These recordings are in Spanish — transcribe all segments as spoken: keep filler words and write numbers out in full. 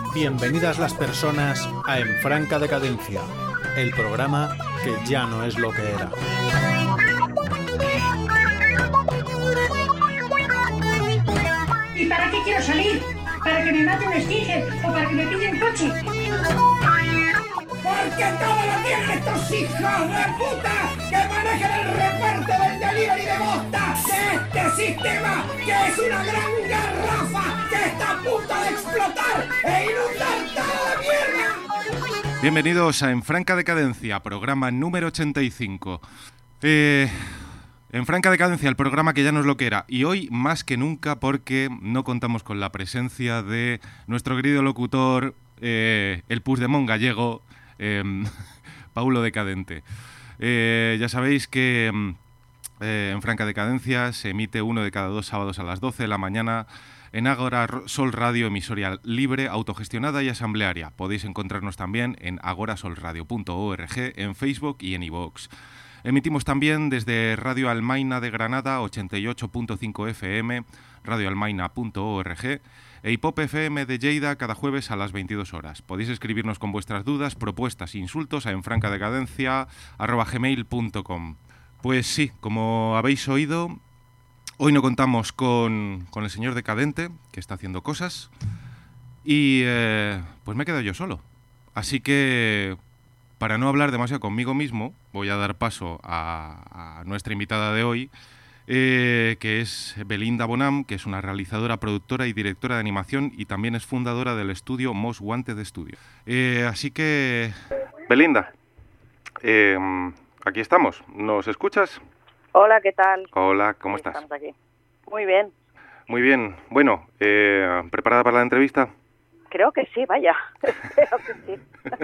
Bienvenidas las personas a En Franca Decadencia, el programa que ya no es lo que era. ¿Y para qué quiero salir? ¿Para que me mate un Stinger o para que me pille un coche? ¡Porque todo lo tienen estos hijos de puta que manejan el reparto del delivery de bosta de este sistema que es una gran garrafa que está a punto de explotar e inundar toda la mierda! Bienvenidos a En Franca Decadencia, programa número ochenta y cinco. Eh... En Franca Decadencia, el programa que ya no es lo que era. Y hoy más que nunca porque no contamos con la presencia de nuestro querido locutor, eh, el Puigdemont gallego, eh, Paulo Decadente. Eh, ya sabéis que eh, en Franca Decadencia se emite uno de cada dos sábados a las doce de la mañana en Agora Sol Radio, emisora libre, autogestionada y asamblearia. Podéis encontrarnos también en agorasolradio punto org, en Facebook y en iVoox. Emitimos también desde Radio Almaina de Granada, ochenta y ocho punto cinco F M, radioalmaina punto org, e Hipop F M de Lleida cada jueves a las veintidós horas. Podéis escribirnos con vuestras dudas, propuestas e insultos a enfrancadecadencia arroba gmail punto com. Pues sí, como habéis oído, hoy no contamos con, con el señor Decadente, que está haciendo cosas, y eh, pues me he quedado yo solo. Así que, para no hablar demasiado conmigo mismo, voy a dar paso a, a nuestra invitada de hoy, eh, que es Belinda Bonham, que es una realizadora, productora y directora de animación y también es fundadora del estudio Most Wanted Studio. Eh, así que, Belinda, eh, aquí estamos. ¿Nos escuchas? Hola, ¿qué tal? Hola, ¿cómo Sí, estás? Estamos aquí. Muy bien. Muy bien. Bueno, eh, ¿preparada para la entrevista? Creo que sí, vaya. Creo que sí.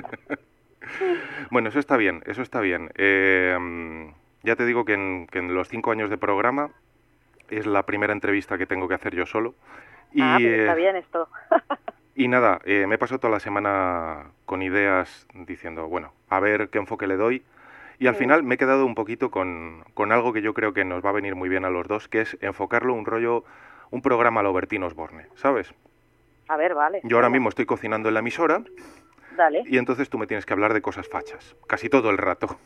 Bueno, eso está bien, eso está bien. Eh, ya te digo que en, que en los cinco años de programa es la primera entrevista que tengo que hacer yo solo. Y, ah, pues está eh, bien esto. y nada, eh, me he pasado toda la semana con ideas diciendo, bueno, a ver qué enfoque le doy. Y al Sí. final me he quedado un poquito con, con algo que yo creo que nos va a venir muy bien a los dos, que es enfocarlo un rollo, un programa a lo Bertín Osborne, ¿sabes? A ver, vale. Yo ahora venga, mismo estoy cocinando en la emisora Dale. y entonces tú me tienes que hablar de cosas fachas, casi todo el rato.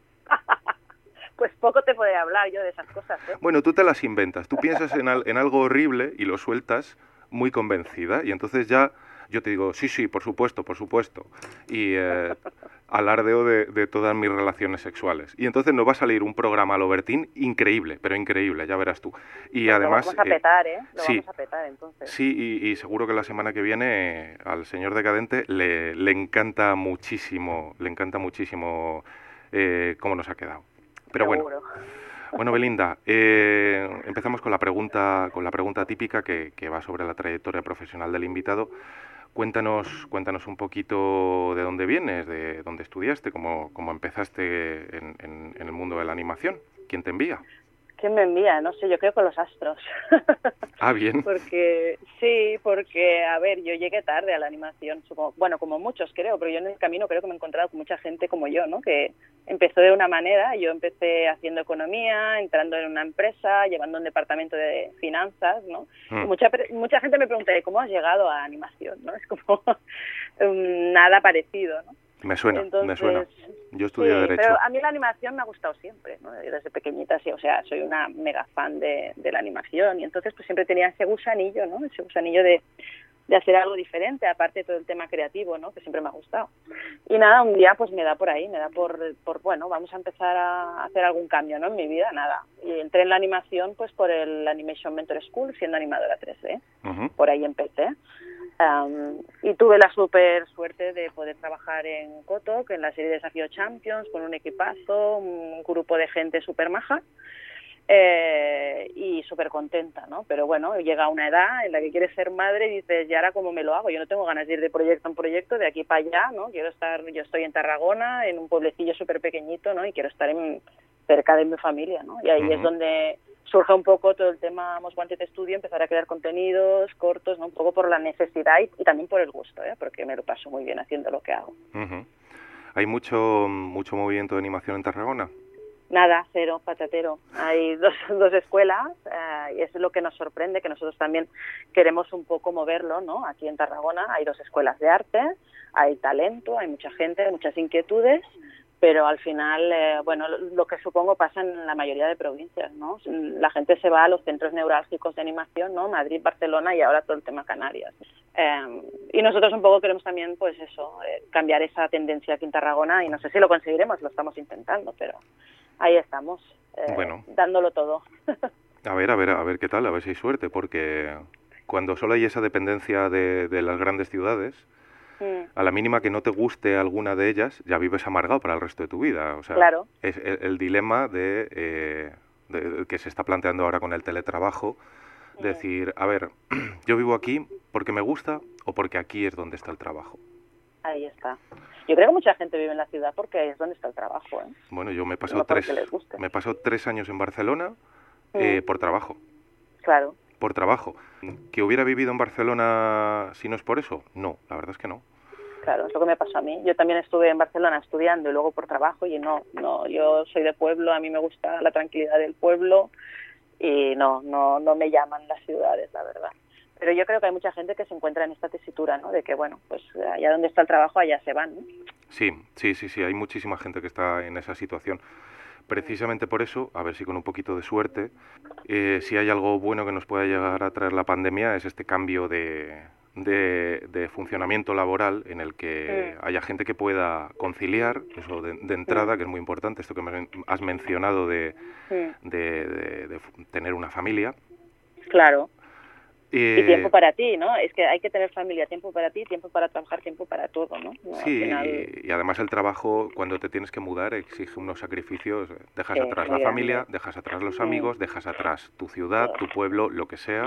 Pues poco te podré hablar yo de esas cosas, ¿eh? Bueno, tú te las inventas, tú piensas en, al, en algo horrible y lo sueltas muy convencida y entonces ya yo te digo, sí, sí, por supuesto, por supuesto, y eh, alardeo de, de todas mis relaciones sexuales. Y entonces nos va a salir un programa a lo Bertín increíble, pero increíble, ya verás tú. Y Pues además... Lo vamos a petar, ¿eh? Lo sí, vamos a petar, entonces. Sí, y, y seguro que la semana que viene eh, al señor Decadente le, le encanta muchísimo, le encanta muchísimo eh, cómo nos ha quedado. Pero bueno. Seguro. Bueno, Belinda, eh, empezamos con la pregunta, con la pregunta típica que, que va sobre la trayectoria profesional del invitado. Cuéntanos, cuéntanos un poquito de dónde vienes, de dónde estudiaste, cómo, cómo empezaste en, en, en el mundo de la animación. ¿Quién te envía? ¿Quién me envía? No sé, yo creo que los astros. Ah, bien. Porque, sí, porque, a ver, yo llegué tarde a la animación, supongo, bueno, como muchos creo, pero yo en el camino creo que me he encontrado con mucha gente como yo, ¿no? Que empezó de una manera, yo empecé haciendo economía, entrando en una empresa, llevando un departamento de finanzas, ¿no? Mm. Y mucha, mucha gente me pregunta, ¿cómo has llegado a animación? ¿No? Es como um, nada parecido, ¿no? Me suena, Entonces, me suena. Yo estudié sí, Derecho. pero a mí la animación me ha gustado siempre, ¿no? Desde pequeñita, sí, o sea, soy una mega fan de, de la animación y entonces pues siempre tenía ese gusanillo, ¿no? Ese gusanillo de, de hacer algo diferente, aparte de todo el tema creativo, ¿no? Que siempre me ha gustado. Y nada, un día pues me da por ahí, me da por, por bueno, vamos a empezar a hacer algún cambio, ¿no? En mi vida, nada. Y entré en la animación pues por el Animation Mentor School, siendo animadora tres D. Uh-huh. Por ahí empecé. Um, y tuve la súper suerte de poder trabajar en Kotok, en la serie Desafío Champions, con un equipazo, un grupo de gente súper maja eh, y súper contenta, ¿no? Pero bueno, llega una edad en la que quieres ser madre y dices, ¿y ahora cómo me lo hago? Yo no tengo ganas de ir de proyecto en proyecto, de aquí para allá, ¿no? Quiero estar, yo estoy en Tarragona, en un pueblecillo súper pequeñito, ¿no? Y quiero estar en, cerca de mi familia, ¿no? Y ahí uh-huh. es donde surge un poco todo el tema Most Wanted Studio, empezar a crear contenidos cortos, ¿no? Un poco por la necesidad y, y también por el gusto, ¿eh? Porque me lo paso muy bien haciendo lo que hago. Uh-huh. ¿Hay mucho mucho movimiento de animación en Tarragona? Nada, cero, patatero. Hay dos, dos escuelas eh, y eso es lo que nos sorprende, que nosotros también queremos un poco moverlo, ¿no? Aquí en Tarragona hay dos escuelas de arte, hay talento, hay mucha gente, hay muchas inquietudes, pero al final, eh, bueno, lo que supongo pasa en la mayoría de provincias, ¿no? La gente se va a los centros neurálgicos de animación, ¿no? Madrid, Barcelona y ahora todo el tema Canarias. Eh, y nosotros un poco queremos también, pues eso, eh, cambiar esa tendencia aquí en Tarragona y no sé si lo conseguiremos, lo estamos intentando, pero ahí estamos, eh, bueno. dándolo todo. A ver, a ver, a ver qué tal, a ver si hay suerte, porque cuando solo hay esa dependencia de, de las grandes ciudades, mm. a la mínima que no te guste alguna de ellas, ya vives amargado para el resto de tu vida. O sea, claro. es el, el dilema de, eh, de, de que se está planteando ahora con el teletrabajo, mm. decir, a ver, yo vivo aquí porque me gusta o porque aquí es donde está el trabajo. Ahí está. Yo creo que mucha gente vive en la ciudad porque es donde está el trabajo, ¿eh? Bueno, yo me he pasado, no tres, me he pasado tres años en Barcelona mm. eh, por trabajo. Claro. Por trabajo. ¿Que hubiera vivido en Barcelona si no es por eso? No, la verdad es que no. Claro, es lo que me pasó a mí. Yo también estuve en Barcelona estudiando y luego por trabajo y no, no, yo soy de pueblo, a mí me gusta la tranquilidad del pueblo y no, no, no me llaman las ciudades, la verdad. Pero yo creo que hay mucha gente que se encuentra en esta tesitura, ¿no? De que, bueno, pues allá donde está el trabajo, allá se van, ¿no? Sí, sí, sí, sí, hay muchísima gente que está en esa situación. Precisamente por eso, a ver si con un poquito de suerte, eh, si hay algo bueno que nos pueda llegar a traer la pandemia, es este cambio de, de, de funcionamiento laboral en el que mm. haya gente que pueda conciliar, eso de, de entrada, mm. que es muy importante, esto que me has mencionado de, mm. de, de, de tener una familia. Claro. Eh, y tiempo para ti, ¿no? Es que hay que tener familia, tiempo para ti, tiempo para trabajar, tiempo para todo, ¿no? no sí, final... y, y además el trabajo, cuando te tienes que mudar, exige unos sacrificios. Dejas sí, atrás la familia, grande. dejas atrás los amigos, mm. dejas atrás tu ciudad, sí. tu pueblo, lo que sea,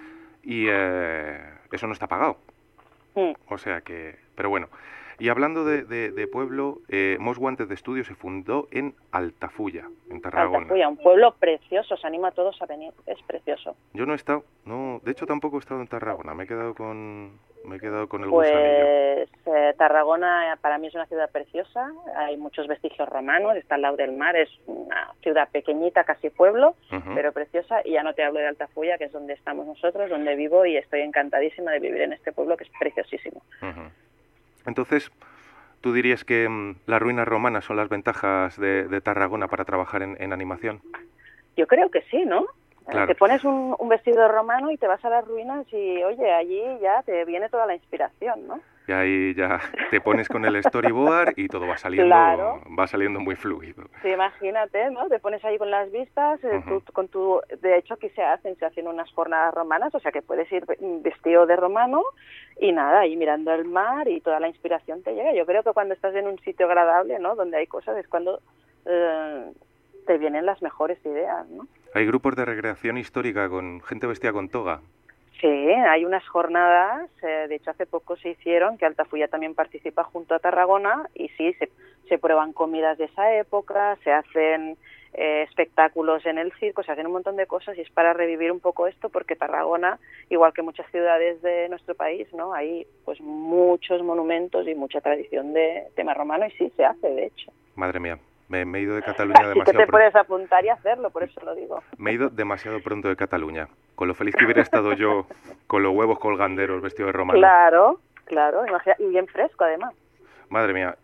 y eh, eso no está pagado. Mm. O sea que... Pero bueno, y hablando de, de, de pueblo, eh, Mos Guantes de Estudio se fundó en Altafulla, en Tarragona. Altafulla, un pueblo precioso, os animo a todos a venir, es precioso. Yo no he estado, no, de hecho tampoco he estado en Tarragona, me he quedado con, me he quedado con el pues, gusanillo. Pues eh, Tarragona para mí es una ciudad preciosa, hay muchos vestigios romanos, está al lado del mar, es una ciudad pequeñita, casi pueblo, uh-huh. pero preciosa, y ya no te hablo de Altafulla, que es donde estamos nosotros, donde vivo, y estoy encantadísima de vivir en este pueblo que es preciosísimo. Uh-huh. Entonces, ¿tú dirías que mmm, las ruinas romanas son las ventajas de, de Tarragona para trabajar en, en animación? Yo creo que sí, ¿no? Claro. Te pones un, un vestido romano y te vas a las ruinas y, oye, allí ya te viene toda la inspiración, ¿no? Y ahí ya te pones con el storyboard y todo va saliendo, claro. va saliendo muy fluido. Sí, imagínate, ¿no? Te pones ahí con las vistas, eh, uh-huh. tú, con tu, de hecho aquí se hacen, se hacen unas jornadas romanas, o sea que puedes ir vestido de romano y nada, ahí mirando el mar y toda la inspiración te llega. Yo creo que cuando estás en un sitio agradable, ¿no? Donde hay cosas, es cuando eh, te vienen las mejores ideas, ¿no? Hay grupos de recreación histórica con gente vestida con toga. Sí, hay unas jornadas, eh, de hecho hace poco se hicieron, que Altafulla también participa junto a Tarragona, y sí, se, se prueban comidas de esa época, se hacen eh, espectáculos en el circo, se hacen un montón de cosas, y es para revivir un poco esto, porque Tarragona, igual que muchas ciudades de nuestro país, ¿no? Hay pues muchos monumentos y mucha tradición de tema romano, y sí, se hace, de hecho. Madre mía. Me, me he ido de Cataluña demasiado pronto. Sí que te puedes pr- apuntar y hacerlo, por eso lo digo. Me he ido demasiado pronto de Cataluña. Con lo feliz que hubiera estado yo con los huevos colganderos vestido de romano. Claro, claro. Imagina, y bien fresco, además. Madre mía.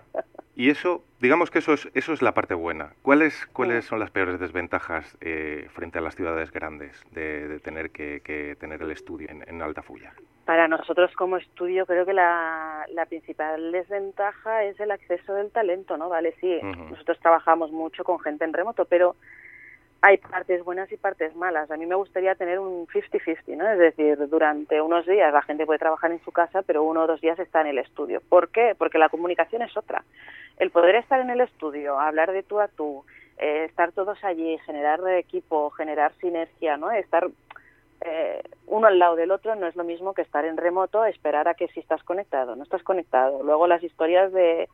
Y eso, digamos que eso es, eso es la parte buena. ¿Cuáles, cuáles son las peores desventajas eh, frente a las ciudades grandes de, de tener que, que tener el estudio en, en Altafulla? Para nosotros como estudio creo que la, la principal desventaja es el acceso del talento, ¿no? Vale, sí, uh-huh. nosotros trabajamos mucho con gente en remoto, pero hay partes buenas y partes malas. A mí me gustaría tener un cincuenta cincuenta, ¿no? Es decir, durante unos días la gente puede trabajar en su casa, pero uno o dos días está en el estudio. ¿Por qué? Porque la comunicación es otra. El poder estar en el estudio, hablar de tú a tú, eh, estar todos allí, generar equipo, generar sinergia, ¿no? Estar eh, uno al lado del otro no es lo mismo que estar en remoto, esperar a que si estás conectado, no estás conectado. Luego las historias de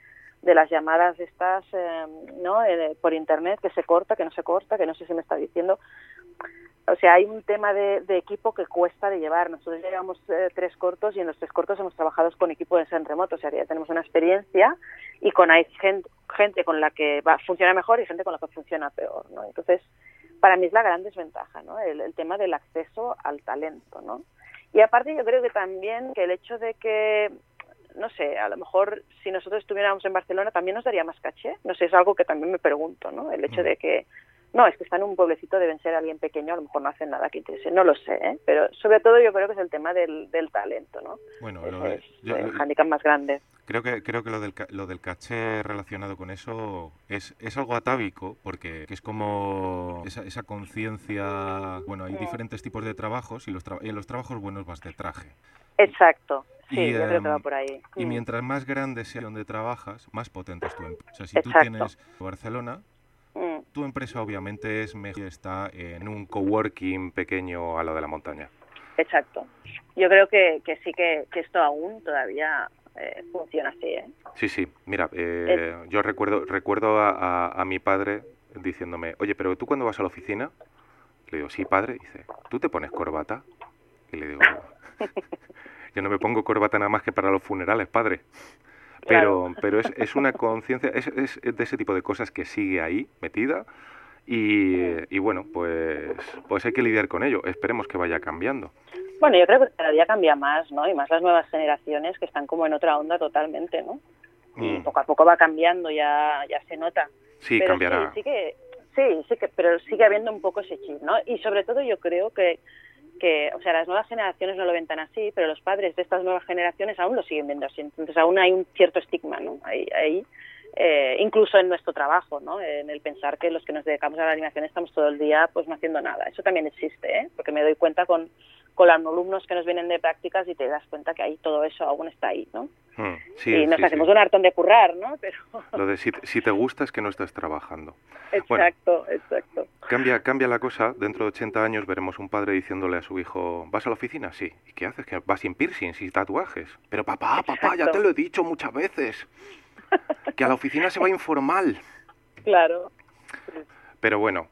de las llamadas estas, eh, ¿no? Eh, por internet, que se corta, que no se corta, que no sé si me está diciendo. O sea, hay un tema de, de equipo que cuesta de llevar. Nosotros llevamos eh, tres cortos y en los tres cortos hemos trabajado con equipos en remoto. O sea, ya tenemos una experiencia y con hay gente, gente con la que va, funciona mejor y gente con la que funciona peor, ¿no? Entonces, para mí es la gran desventaja, ¿no? El, el tema del acceso al talento, ¿no? Y aparte yo creo que también que el hecho de que, no sé, a lo mejor si nosotros estuviéramos en Barcelona también nos daría más caché. No sé, es algo que también me pregunto, ¿no? El hecho de que no, es que están en un pueblecito, deben ser alguien pequeño, a lo mejor no hacen nada que interese, no lo sé, ¿eh? Pero sobre todo yo creo que es el tema del, del talento, ¿no? Bueno, Ese lo de, es yo, el hándicap más grande. Creo que creo que lo del lo del caché relacionado con eso es, es algo atávico, porque es como esa, esa conciencia, bueno, hay diferentes tipos de trabajos y los tra- y en los trabajos buenos vas de traje. Exacto, sí, Y, yo creo que em, va por ahí. Y Mm. mientras más grande sea donde trabajas, más potente es tu empresa. O sea, si tú Exacto. tienes Barcelona, Mm. tu empresa obviamente es mejor, está en un coworking pequeño a lo de la montaña. Exacto. Yo creo que, que sí que, que esto aún todavía eh, funciona así, ¿eh? Sí, sí. Mira, eh, yo recuerdo recuerdo a, a, a mi padre diciéndome, oye, pero tú cuando vas a la oficina, le digo, sí, padre, dice, ¿tú te pones corbata? Y le digo, yo no me pongo corbata nada más que para los funerales, padre. Pero, Claro. pero es, es una conciencia, es, es de ese tipo de cosas que sigue ahí, metida, y, y bueno, pues, pues hay que lidiar con ello. Esperemos que vaya cambiando. Bueno, yo creo que cada día cambia más, ¿no? Y más las nuevas generaciones que están como en otra onda totalmente, ¿no? Y Mm. poco a poco va cambiando, ya ya se nota. Sí, pero cambiará. Sí, sí que, sí, sí que, pero sigue habiendo un poco ese chip, ¿no? Y sobre todo yo creo que, que, o sea, las nuevas generaciones no lo ven tan así, pero los padres de estas nuevas generaciones aún lo siguen viendo así. Entonces aún hay un cierto estigma, ¿no? Ahí, ahí eh, incluso en nuestro trabajo, ¿no? En el pensar que los que nos dedicamos a la animación estamos todo el día pues no haciendo nada. Eso también existe, ¿eh? Porque me doy cuenta con, con los alumnos que nos vienen de prácticas y te das cuenta que ahí todo eso aún está ahí, ¿no? Mm, sí, y nos sí, hacemos sí. un hartón de currar, ¿no? Pero Lo de si, si te gusta es que no estás trabajando. exacto, bueno, exacto. Cambia, cambia la cosa. Dentro de ochenta años veremos un padre diciéndole a su hijo, ¿vas a la oficina? Sí. ¿Y qué haces? Que vas sin piercings y tatuajes. Pero papá, papá, ya Exacto. te lo he dicho muchas veces. Que a la oficina se va informal. Claro. Pero bueno,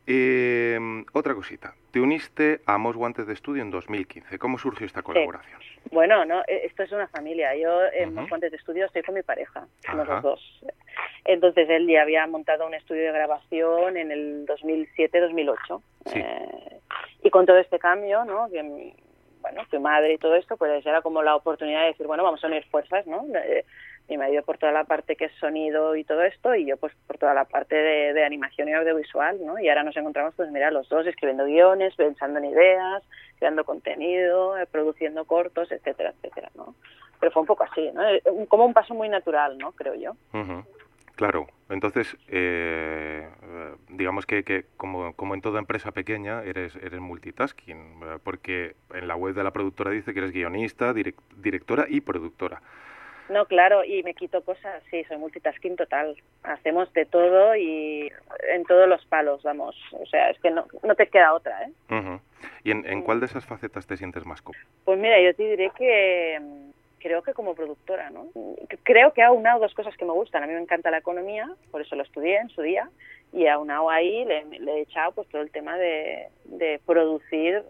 eh, otra cosita. Te uniste a Amos Guantes de Estudio en dos mil quince. ¿Cómo surgió esta colaboración? Bueno, no, esto es una familia. Yo en Ujú. Amos Guantes de Estudio estoy con mi pareja, somos Ajá. los dos. Entonces él ya había montado un estudio de grabación en el dos mil siete dos mil ocho. Sí. Eh, y con todo este cambio, ¿no? Que, mi- bueno, tu madre y todo esto, pues era como la oportunidad de decir, bueno, vamos a unir fuerzas, ¿no? Eh, mi marido por toda la parte que es sonido y todo esto, y yo pues por toda la parte de, de animación y audiovisual, ¿no? Y ahora nos encontramos, pues mira, los dos escribiendo guiones, pensando en ideas, creando contenido, eh, produciendo cortos, etcétera, etcétera, ¿no? Pero fue un poco así, ¿no? Eh, un- Como un paso muy natural, ¿no? Creo yo. Ujú. Claro, entonces, eh, eh, digamos que, que como, como en toda empresa pequeña, eres, eres multitasking, eh, porque en la web de la productora dice que eres guionista, direc- directora y productora. No, claro, y me quito cosas, sí, soy multitasking total. Hacemos de todo y en todos los palos, vamos. O sea, es que no, no te queda otra, ¿eh? Ujú. ¿Y en, en cuál de esas facetas te sientes más cómodo? Pues mira, yo te diré que mm, creo que como productora, ¿no? Creo que ha aunado dos cosas que me gustan. A mí me encanta la economía, por eso lo estudié en su día, y aunado ahí le, le he echado pues todo el tema de, de producir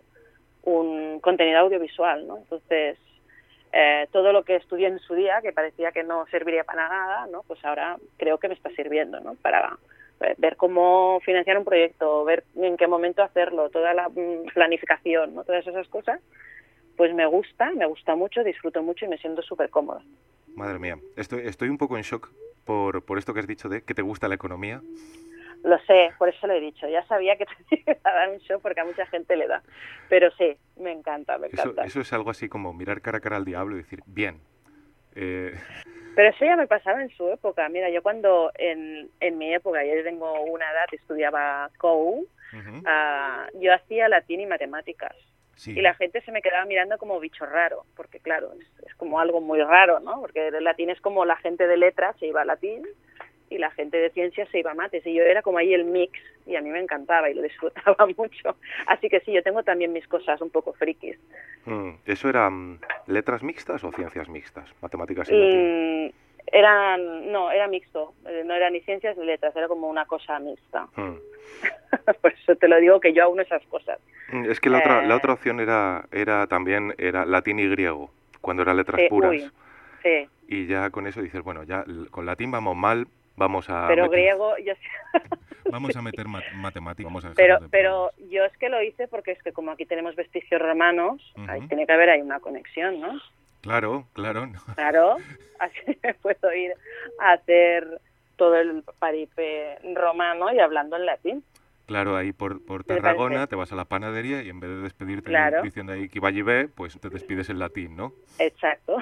un contenido audiovisual, ¿no? Entonces, eh, todo lo que estudié en su día, que parecía que no serviría para nada, ¿no? Pues ahora creo que me está sirviendo, ¿no? Para ver cómo financiar un proyecto, ver en qué momento hacerlo, toda la mm, planificación, ¿no? Todas esas cosas, pues me gusta, me gusta mucho, disfruto mucho y me siento súper cómoda. Madre mía, estoy, estoy un poco en shock por, por esto que has dicho de que te gusta la economía. Lo sé, por eso lo he dicho. Ya sabía que te iba a dar un show porque a mucha gente le da. Pero sí, me encanta, me Eso, encanta. eso es algo así como mirar cara a cara al diablo y decir, bien. Eh, Pero eso ya me pasaba en su época. Mira, yo cuando en, en mi época, yo tengo una edad, estudiaba C O U, ujú, uh, yo hacía latín y matemáticas. sí. Y la gente se me quedaba mirando como bicho raro, porque claro, es, es como algo muy raro, ¿no? Porque el latín es como la gente de letras se iba a latín y la gente de ciencias se iba a mates. Y yo era como ahí el mix y a mí me encantaba y lo disfrutaba mucho. Así que sí, yo tengo también mis cosas un poco frikis. Mm, ¿Eso eran letras mixtas o ciencias mixtas? Matemáticas y latín. Mm, Eran, no, era mixto, no era ni ciencias ni letras, era como una cosa mixta. Mm. Por eso te lo digo, que yo aúno esas cosas. Es que la otra, Eh, la otra opción era, era también era latín y griego, cuando eran letras sí, puras. uy, sí, Y ya con eso dices, bueno, ya l- con latín vamos mal, vamos a pero meter, griego, yo vamos a meter mat- matemáticas, vamos a pero, dejarnos de pero problemas. yo es que lo hice porque es que como aquí tenemos vestigios romanos, ahí Ujú. tiene que haber ahí una conexión, ¿no? Claro, claro. no. Claro, así me puedo ir a hacer todo el paripé romano y hablando en latín. Claro, ahí por, por Me Tarragona parece. te vas a la panadería y en vez de despedirte Claro. diciendo ahí que vaya y ve, pues te despides en latín, ¿no? Exacto.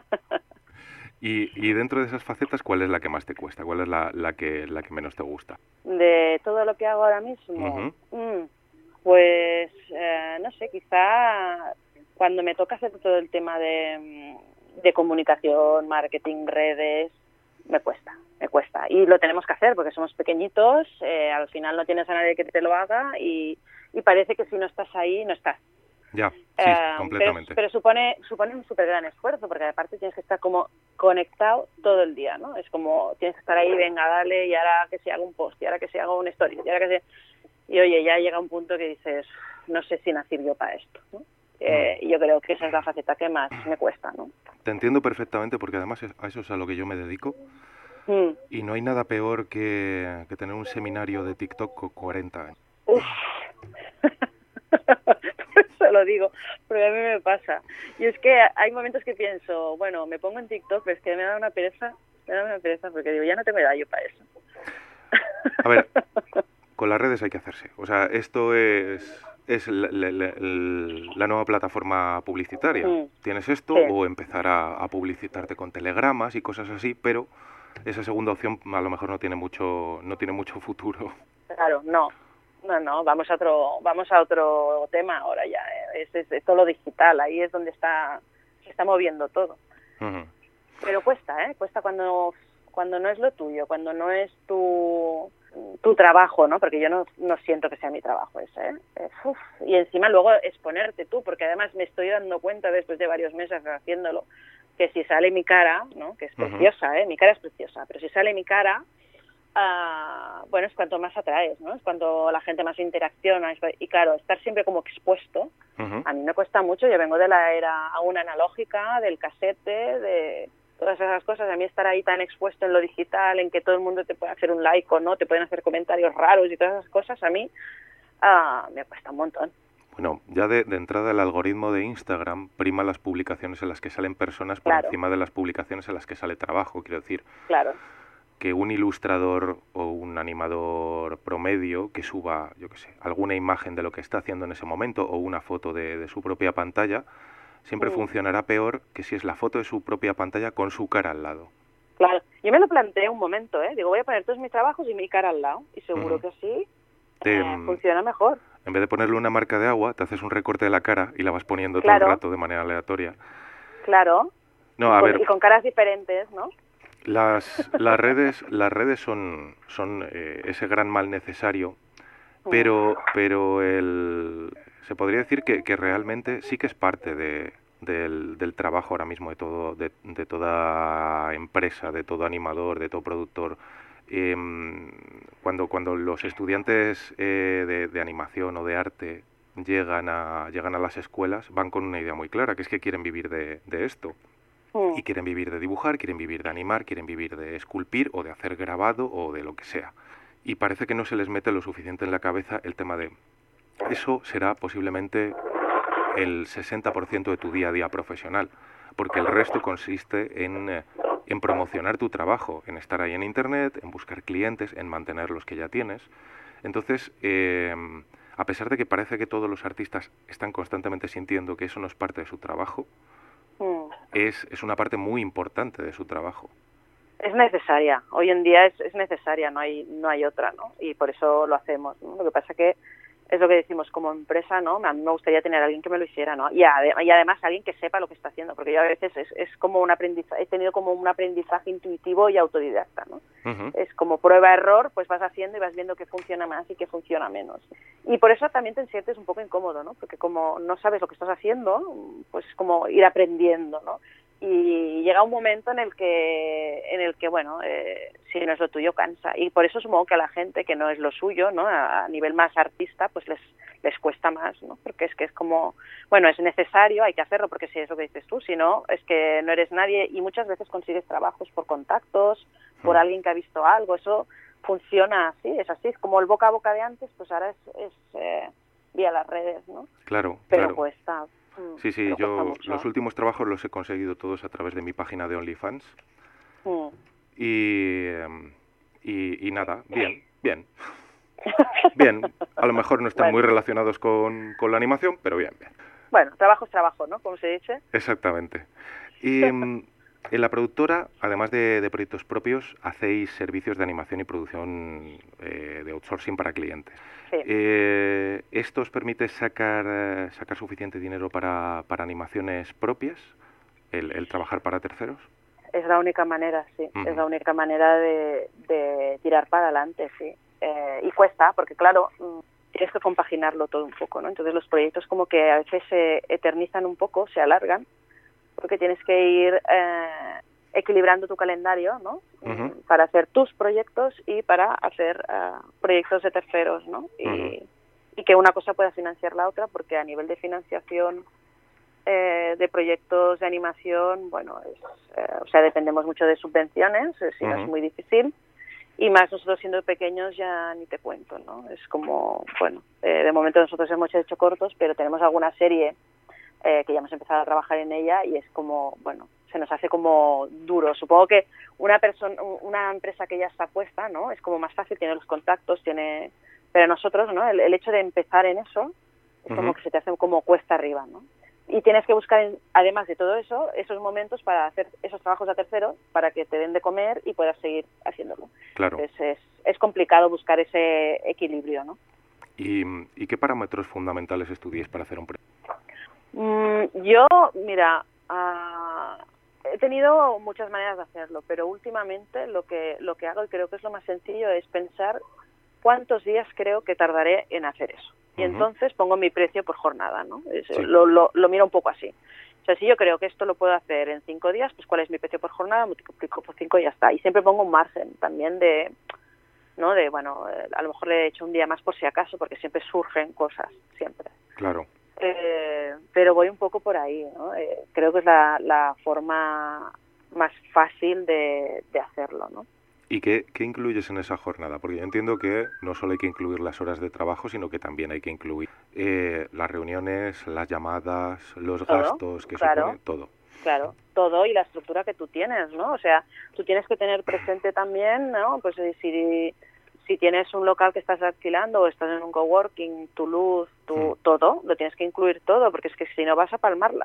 Y, y dentro de esas facetas, ¿cuál es la que más te cuesta? ¿Cuál es la, la que la que menos te gusta? De todo lo que hago ahora mismo, Ujú. mm, pues eh, no sé, quizá cuando me toca hacer todo el tema de, mm, de comunicación, marketing, redes, me cuesta, me cuesta. Y lo tenemos que hacer porque somos pequeñitos, eh, al final no tienes a nadie que te lo haga y, y parece que si no estás ahí, no estás. Ya, sí, Eh, completamente. Pero, pero supone supone un súper gran esfuerzo, porque aparte tienes que estar como conectado todo el día, ¿no? Es como, tienes que estar ahí, venga, dale, y ahora que se haga un post, y ahora que se haga una story, y ahora que se... Y oye, ya llega un punto que dices, no sé si nací yo para esto, ¿no? Eh, y yo creo que esa es la faceta que más me cuesta, ¿no? Te entiendo perfectamente porque además es- a eso es a lo que yo me dedico Mm. y no hay nada peor que, que tener un seminario de TikTok con cuarenta años. Uf. Por eso lo digo, porque a mí me pasa. Y es que hay momentos que pienso, bueno, me pongo en TikTok, pero es que me da una pereza, me da una pereza porque digo, ya no tengo edad yo para eso. A ver, con las redes hay que hacerse. O sea, esto es, es la, la- la- la nueva plataforma publicitaria. Mm. Tienes esto Sí. o empezar a, a publicitarte con telegramas y cosas así, pero esa segunda opción a lo mejor no tiene mucho, no tiene mucho futuro. Claro, no. No, no, vamos a otro, vamos a otro tema ahora ya. ¿eh? Es, es, es todo lo digital, ahí es donde está, se está moviendo todo. Ujú. Pero cuesta, ¿eh? Cuesta cuando, cuando no es lo tuyo, cuando no es tu, tu trabajo, ¿no? Porque yo no, no siento que sea mi trabajo ese, ¿eh? Eh, uf. Y encima luego exponerte tú, porque además me estoy dando cuenta después de varios meses haciéndolo, que si sale mi cara, ¿no? Que es Ujú. preciosa, ¿eh? Mi cara es preciosa, pero si sale mi cara... Uh, bueno, es cuanto más atraes, ¿no? Es cuando la gente más interacciona y claro, estar siempre como expuesto, Ujú. a mí me cuesta mucho. Yo vengo de la era aún analógica, del casete, de todas esas cosas. A mí estar ahí tan expuesto en lo digital, en que todo el mundo te puede hacer un like o no, te pueden hacer comentarios raros y todas esas cosas, a mí uh, me cuesta un montón. Bueno, ya de, de entrada el algoritmo de Instagram prima las publicaciones en las que salen personas por Claro. encima de las publicaciones en las que sale trabajo. Quiero decir, Claro. que un ilustrador o un animador promedio que suba, yo qué sé, alguna imagen de lo que está haciendo en ese momento o una foto de, de su propia pantalla, siempre Mm. funcionará peor que si es la foto de su propia pantalla con su cara al lado. Claro, yo me lo planteé un momento, ¿eh? Digo, voy a poner todos mis trabajos y mi cara al lado, y seguro Ujú. que sí, Te, eh, funciona mejor. En vez de ponerle una marca de agua, te haces un recorte de la cara y la vas poniendo Claro. todo el rato de manera aleatoria. Claro. No, a y, con, ver, y con caras diferentes, ¿no? las, las redes, las redes son, son eh, ese gran mal necesario, pero, pero el, se podría decir que, que realmente sí que es parte de, del, del trabajo ahora mismo de todo, de, de toda empresa, de todo animador, de todo productor. Eh, cuando, cuando los estudiantes eh, de, de animación o de arte llegan a, llegan a las escuelas, van con una idea muy clara, que es que quieren vivir de, de esto. Mm. Y quieren vivir de dibujar, quieren vivir de animar, quieren vivir de esculpir o de hacer grabado o de lo que sea. Y parece que no se les mete lo suficiente en la cabeza el tema de eso será posiblemente el sesenta por ciento de tu día a día profesional, porque el resto consiste en, eh, en promocionar tu trabajo, en estar ahí en internet, en buscar clientes, en mantener los que ya tienes. Entonces, eh, a pesar de que parece que todos los artistas están constantemente sintiendo que eso no es parte de su trabajo, Mm. es, es una parte muy importante de su trabajo. Es necesaria, hoy en día es, es necesaria, no hay no hay otra, ¿no? Y por eso lo hacemos, ¿no? Lo que pasa que es lo que decimos como empresa, ¿no? A mí me gustaría tener a alguien que me lo hiciera, ¿no? Y, ade- y además alguien que sepa lo que está haciendo, porque yo a veces es, es como un aprendizaje, he tenido como un aprendizaje intuitivo y autodidacta, ¿no? Ujú. Es como prueba-error, pues vas haciendo y vas viendo qué funciona más y qué funciona menos. Y por eso también te sientes un poco incómodo, ¿no? Porque como no sabes lo que estás haciendo, pues es como ir aprendiendo, ¿no? y llega un momento en el que, en el que bueno, eh, si no es lo tuyo, cansa. Y por eso supongo que a la gente que no es lo suyo, ¿no? A, a nivel más artista, pues les les cuesta más, ¿no? Porque es que es como, bueno, es necesario, hay que hacerlo, porque si es lo que dices tú, si no, es que no eres nadie, y muchas veces consigues trabajos por contactos, por alguien que ha visto algo, eso funciona así, es así, es como el boca a boca de antes, pues ahora es, es eh, vía las redes, ¿no? Claro, Pero claro. cuesta. Sí, sí, yo los últimos trabajos los he conseguido todos a través de mi página de OnlyFans. Mm. Y, y, y nada, bien, bien. Bien, a lo mejor no están bueno. muy relacionados con, con la animación, pero bien, bien. Bueno, trabajo es trabajo, ¿no? Como se dice. Exactamente. Y en la productora, además de, de proyectos propios, hacéis servicios de animación y producción eh, de outsourcing para clientes. Sí. Eh, ¿Esto os permite sacar, eh, sacar suficiente dinero para, para animaciones propias? El, ¿El trabajar para terceros? Es la única manera, sí. Uh-huh. Es la única manera de, de tirar para adelante, sí. Eh, y cuesta, porque claro, tienes que compaginarlo todo un poco, ¿no? Entonces los proyectos como que a veces se eternizan un poco, se alargan, porque tienes que ir eh, equilibrando tu calendario, ¿no? Uh-huh. Para hacer tus proyectos y para hacer uh, proyectos de terceros, ¿no? Y, uh-huh. y que una cosa pueda financiar la otra, porque a nivel de financiación eh, de proyectos de animación, bueno, es, eh, o sea, dependemos mucho de subvenciones, si no uh-huh. es muy difícil. Y más nosotros siendo pequeños ya ni te cuento, ¿no? Es como, bueno, eh, de momento nosotros hemos hecho cortos, pero tenemos alguna serie eh, que ya hemos empezado a trabajar en ella y es como, bueno, se nos hace como duro. Supongo que una persona, una empresa que ya está puesta, ¿no? Es como más fácil, tiene los contactos, tiene... Pero nosotros, ¿no? El, el hecho de empezar en eso es uh-huh. como que se te hace como cuesta arriba, ¿no? Y tienes que buscar, además de todo eso, esos momentos para hacer esos trabajos a terceros, para que te den de comer y puedas seguir haciéndolo. Claro. Entonces es, es complicado buscar ese equilibrio, ¿no? ¿Y, y qué parámetros fundamentales estudiáis para hacer un proyecto? Mm, yo, mira, uh, he tenido muchas maneras de hacerlo, pero últimamente lo que, lo que hago, y creo que es lo más sencillo, es pensar cuántos días creo que tardaré en hacer eso. Y uh-huh. entonces pongo mi precio por jornada, ¿no? Es, sí. lo, lo, lo miro un poco así. O sea, si yo creo que esto lo puedo hacer en cinco días, pues ¿cuál es mi precio por jornada? Multiplico por cinco y ya está. Y siempre pongo un margen también de, ¿no? De, bueno, a lo mejor le he hecho un día más por si acaso, porque siempre surgen cosas, siempre. Claro. Eh, pero voy un poco por ahí, ¿no? Eh, creo que es la, la forma más fácil de, de hacerlo, ¿no? ¿Y qué, qué incluyes en esa jornada? Porque yo entiendo que no solo hay que incluir las horas de trabajo, sino que también hay que incluir eh, las reuniones, las llamadas, los todo, gastos que claro, supone, todo. Claro, todo y la estructura que tú tienes, ¿no? O sea, tú tienes que tener presente también, ¿no? Pues si, si tienes un local que estás alquilando o estás en un coworking, tu luz, tu, hmm. todo, lo tienes que incluir todo, porque es que si no vas a palmarla.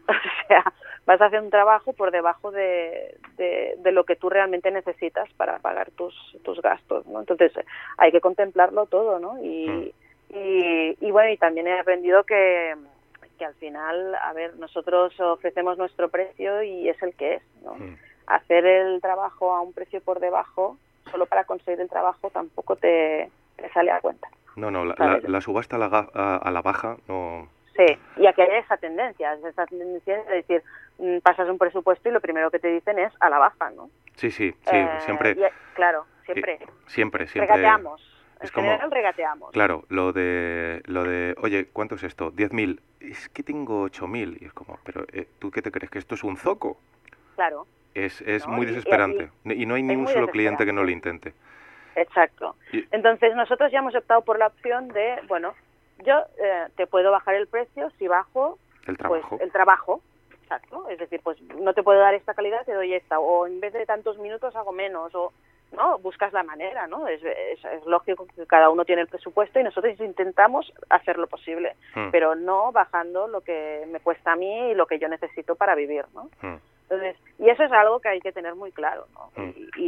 O sea, vas a hacer un trabajo por debajo de, de, de lo que tú realmente necesitas para pagar tus, tus gastos, ¿no? Entonces, hay que contemplarlo todo, ¿no? Y, mm. y, y bueno, y también he aprendido que, que al final, a ver, nosotros ofrecemos nuestro precio y es el que es, ¿no? Mm. Hacer el trabajo a un precio por debajo, solo para conseguir el trabajo, tampoco te, te sale a cuenta. No, no, la, la, la subasta a la, a, a la baja no... Sí, y aquí hay esa tendencia, esa tendencia de decir, pasas un presupuesto y lo primero que te dicen es a la baja, ¿no? Sí, sí, sí, eh, siempre. Y, claro, siempre. Eh, siempre, siempre. Regateamos. En es general como, regateamos. Claro, lo de, lo de, oye, ¿cuánto es esto? diez mil. Es que tengo ocho mil. Y es como, pero eh, ¿tú qué te crees? ¿Que esto es un zoco? Claro. Es, es ¿no? muy desesperante. Y, y, y no hay ni un solo cliente que no lo intente. Exacto. Y, Entonces nosotros ya hemos optado por la opción de, bueno, yo eh, te puedo bajar el precio si bajo el trabajo. Pues, el trabajo, exacto. Es decir, pues no te puedo dar esta calidad, te doy esta. O en vez de tantos minutos hago menos. O no, buscas la manera, ¿no? Es, es, es lógico que cada uno tiene el presupuesto y nosotros intentamos hacer lo posible, mm. pero no bajando lo que me cuesta a mí y lo que yo necesito para vivir, ¿no? Mm. Entonces, y eso es algo que hay que tener muy claro, ¿no? Mm.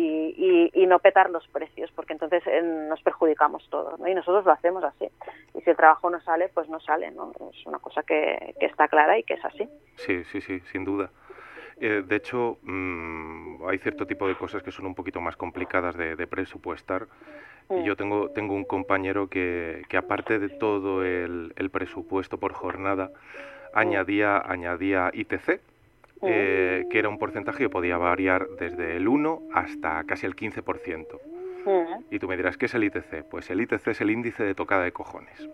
Y, y, y no petar los precios, porque entonces eh, nos perjudicamos todos, ¿no? Y nosotros lo hacemos así. Y si el trabajo no sale, pues no sale, ¿no? Es una cosa que, que está clara y que es así. Sí, sí, sí, sin duda. Eh, de hecho, mmm, hay cierto tipo de cosas que son un poquito más complicadas de, de presupuestar. Mm. Y yo tengo, tengo un compañero que, que aparte de todo el, el presupuesto por jornada, mm. añadía, añadía I T C. Eh, que era un porcentaje que podía variar desde el uno hasta casi el quince por ciento. Uh-huh. Y tú me dirás, ¿qué es el I T C? Pues el I T C es el índice de tocada de cojones.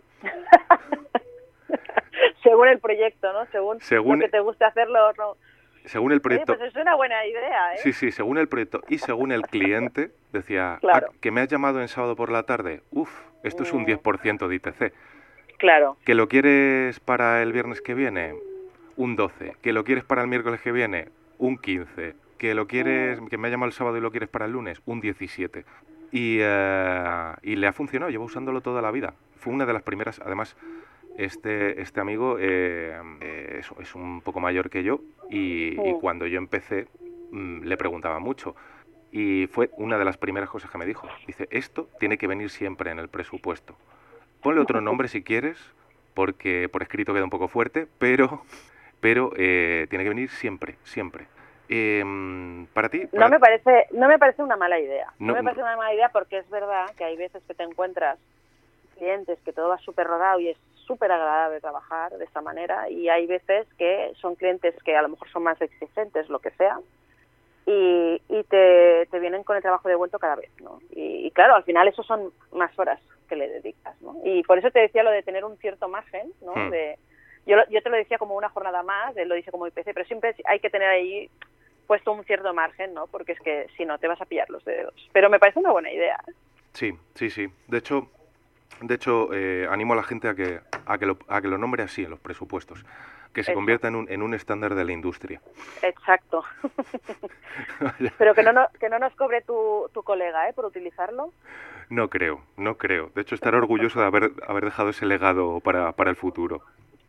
Según el proyecto, ¿no? Según, según lo que te guste hacerlo, ¿no? Según el proyecto... Oye, pues es una buena idea, ¿eh? Sí, sí, según el proyecto y según el cliente, decía, claro. ah, que me has llamado en sábado por la tarde, uf, esto mm. es un diez por ciento de I T C. Claro. ¿Que lo quieres para el viernes que viene? Un doce. ¿Que lo quieres para el miércoles que viene? Un quince. ¿Que lo quieres, mm. que me ha llamado el sábado y lo quieres para el lunes? Un diecisiete. Y, uh, y le ha funcionado, llevo usándolo toda la vida. Fue una de las primeras, además... Este, este amigo eh, eh, es, es un poco mayor que yo y, sí. y cuando yo empecé mmm, le preguntaba mucho y fue una de las primeras cosas que me dijo. Dice, esto tiene que venir siempre en el presupuesto. Ponle otro nombre si quieres, porque por escrito queda un poco fuerte, pero, pero eh, tiene que venir siempre, siempre. Eh, para ti... Para... No me parece, no me parece una mala idea. No, No, me parece una mala idea porque es verdad que hay veces que te encuentras clientes que todo va súper rodado y es súper agradable trabajar de esta manera y hay veces que son clientes que a lo mejor son más exigentes, lo que sea, y, y te, te vienen con el trabajo devuelto cada vez, ¿no? Y, y claro, al final eso son más horas que le dedicas, ¿no? Y por eso te decía lo de tener un cierto margen, ¿no? Hmm. De, yo, yo te lo decía como una jornada más, él lo dice como I P C, pero siempre hay que tener ahí puesto un cierto margen, ¿no? Porque es que si no te vas a pillar los dedos. Pero me parece una buena idea, ¿eh? Sí, sí, sí. De hecho... De hecho, eh, animo a la gente a que a que, lo, a que lo nombre así en los presupuestos, que se Exacto. convierta en un, en un estándar de la industria. Exacto. Pero que no, no, que no nos cobre tu, tu colega, ¿eh? Por utilizarlo. No creo, no creo. De hecho, estaré orgulloso de haber, haber dejado ese legado para, para el futuro.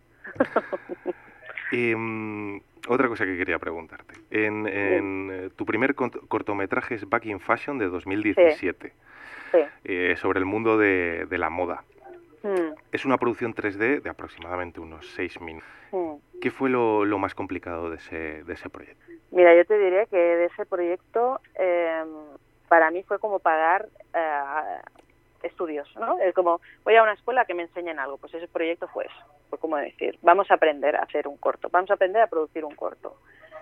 Y, um, otra cosa que quería preguntarte. En, en eh, tu primer cortometraje es Back in Fashion de dos mil diecisiete. Sí. Sí. Eh, sobre el mundo de, de la moda. Mm. Es una producción tres D de aproximadamente unos seis minutos. Mm. ¿Qué fue lo, lo más complicado de ese, de ese proyecto? Mira, yo te diré que de ese proyecto eh, para mí fue como pagar eh, estudios, ¿no? Es como, voy a una escuela que me enseñen algo. Pues ese proyecto fue eso. Fue como decir, vamos a aprender a hacer un corto, vamos a aprender a producir un corto.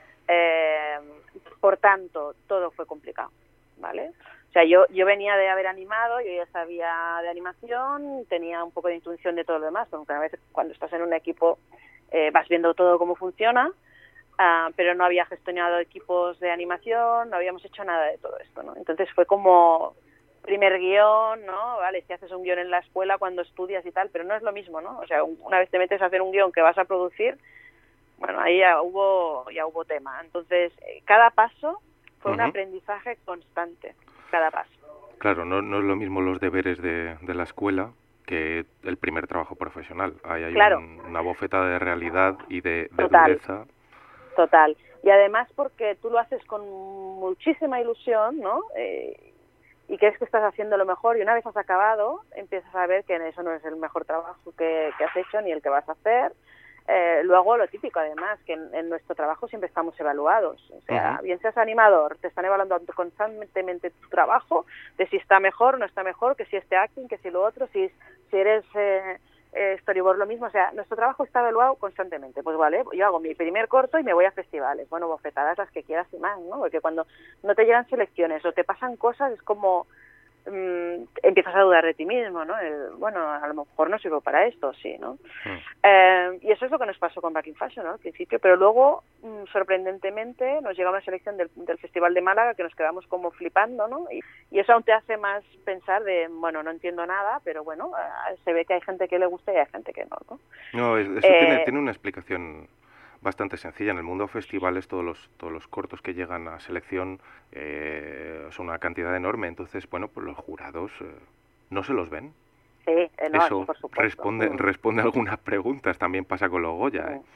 Eh, por tanto, todo fue complicado, ¿vale? O sea, yo yo venía de haber animado, yo ya sabía de animación, tenía un poco de intuición de todo lo demás, porque a veces cuando estás en un equipo eh, vas viendo todo cómo funciona, uh, pero no había gestionado equipos de animación, no habíamos hecho nada de todo esto, ¿no? Entonces fue como primer guión, ¿no? Vale, si haces un guión en la escuela cuando estudias y tal, pero no es lo mismo, ¿no? O sea, una vez te metes a hacer un guión que vas a producir, bueno, ahí ya hubo, ya hubo tema. Entonces, cada paso fue uh-huh. un aprendizaje constante. Cada paso. Claro, no, no es lo mismo los deberes de, de la escuela que el primer trabajo profesional. Ahí hay claro. un, una bofetada de realidad y de, de Total. dureza. Total. Y además porque tú lo haces con muchísima ilusión, ¿no? Eh, y crees que estás haciendo lo mejor y una vez has acabado empiezas a ver que eso no es el mejor trabajo que, que has hecho ni el que vas a hacer. Eh, luego lo típico además, que en, en nuestro trabajo siempre estamos evaluados, o sea, uh-huh. bien seas animador, te están evaluando constantemente tu trabajo, de si está mejor o no está mejor, que si este acting, que si lo otro, si, si eres eh, eh, storyboard lo mismo, o sea, nuestro trabajo está evaluado constantemente. Pues vale, yo hago mi primer corto y me voy a festivales, bueno, bofetadas las que quieras y más, ¿no? Porque cuando no te llegan selecciones o te pasan cosas es como... Mm, empiezas a dudar de ti mismo, ¿no? El, bueno, a lo mejor no sirvo para esto, sí, ¿no? Mm. Eh, y eso es lo que nos pasó con Back in Fashion, ¿no? Al principio, pero luego, mm, sorprendentemente, nos llega una selección del, del Festival de Málaga que nos quedamos como flipando, ¿no? Y, y eso aún te hace más pensar de, bueno, no entiendo nada, pero bueno, eh, se ve que hay gente que le gusta y hay gente que no, ¿no? No, eso eh, tiene, tiene una explicación bastante sencilla. En el mundo de festivales todos los todos los cortos que llegan a selección eh, son una cantidad enorme, entonces bueno, pues los jurados eh, no se los ven. Sí, eh, no, eso por supuesto. responde sí. responde a algunas preguntas, también pasa con los Goya. ¿eh?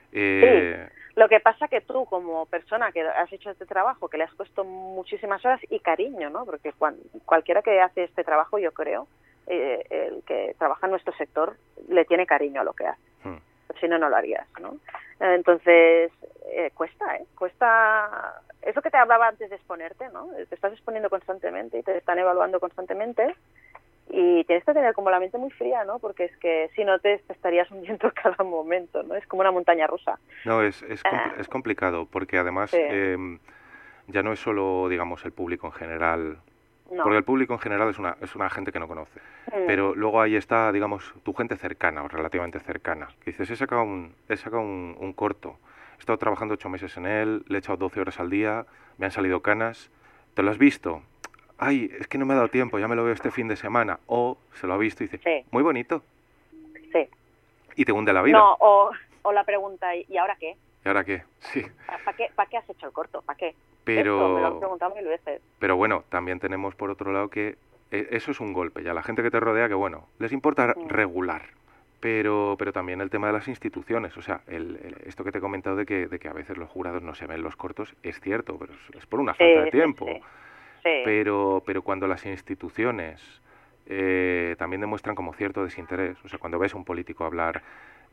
Eh, sí, lo que pasa que tú como persona que has hecho este trabajo, que le has puesto muchísimas horas y cariño, ¿no? Porque cuan, cualquiera que hace este trabajo, yo creo, eh, el que trabaja en nuestro sector le tiene cariño a lo que hace. Hmm. Si no, no lo harías, ¿no? Entonces, eh, cuesta, ¿eh? Cuesta... Eso que te hablaba antes de exponerte, ¿no? Te estás exponiendo constantemente y te están evaluando constantemente y tienes que tener como la mente muy fría, ¿no? Porque es que si no te, te estarías hundiendo en cada momento, ¿no? Es como una montaña rusa. No, es, es, compl- Ah, es complicado, porque además sí. eh, ya no es solo, digamos, el público en general, No. porque el público en general es una, es una gente que no conoce, Mm. pero luego ahí está, digamos, tu gente cercana o relativamente cercana. Que dices, he sacado un, he sacado un, un corto, he estado trabajando ocho meses en él, le he echado doce horas al día, me han salido canas, ¿te lo has visto? Ay, es que no me ha dado tiempo, ya me lo veo este fin de semana. O se lo ha visto y dice, Sí. muy bonito, Sí. y te hunde la vida. No, o, o la pregunta, ¿y ahora qué? ¿Y ahora qué? Sí. ¿Para qué, ¿Para qué has hecho el corto? ¿Para qué? Pero- Esto me lo han preguntado mil veces. Pero bueno, también tenemos por otro lado que eh, eso es un golpe. Ya la gente que te rodea, que bueno, les importa Mm. regular. Pero, pero también el tema de las instituciones. O sea, el, el- esto que te he comentado de que, de que a veces los jurados no se ven los cortos, es cierto, pero es, es por una Sí, falta de sí, tiempo. sí. Sí. Pero, pero cuando las instituciones eh, también demuestran como cierto desinterés, o sea, cuando ves a un político hablar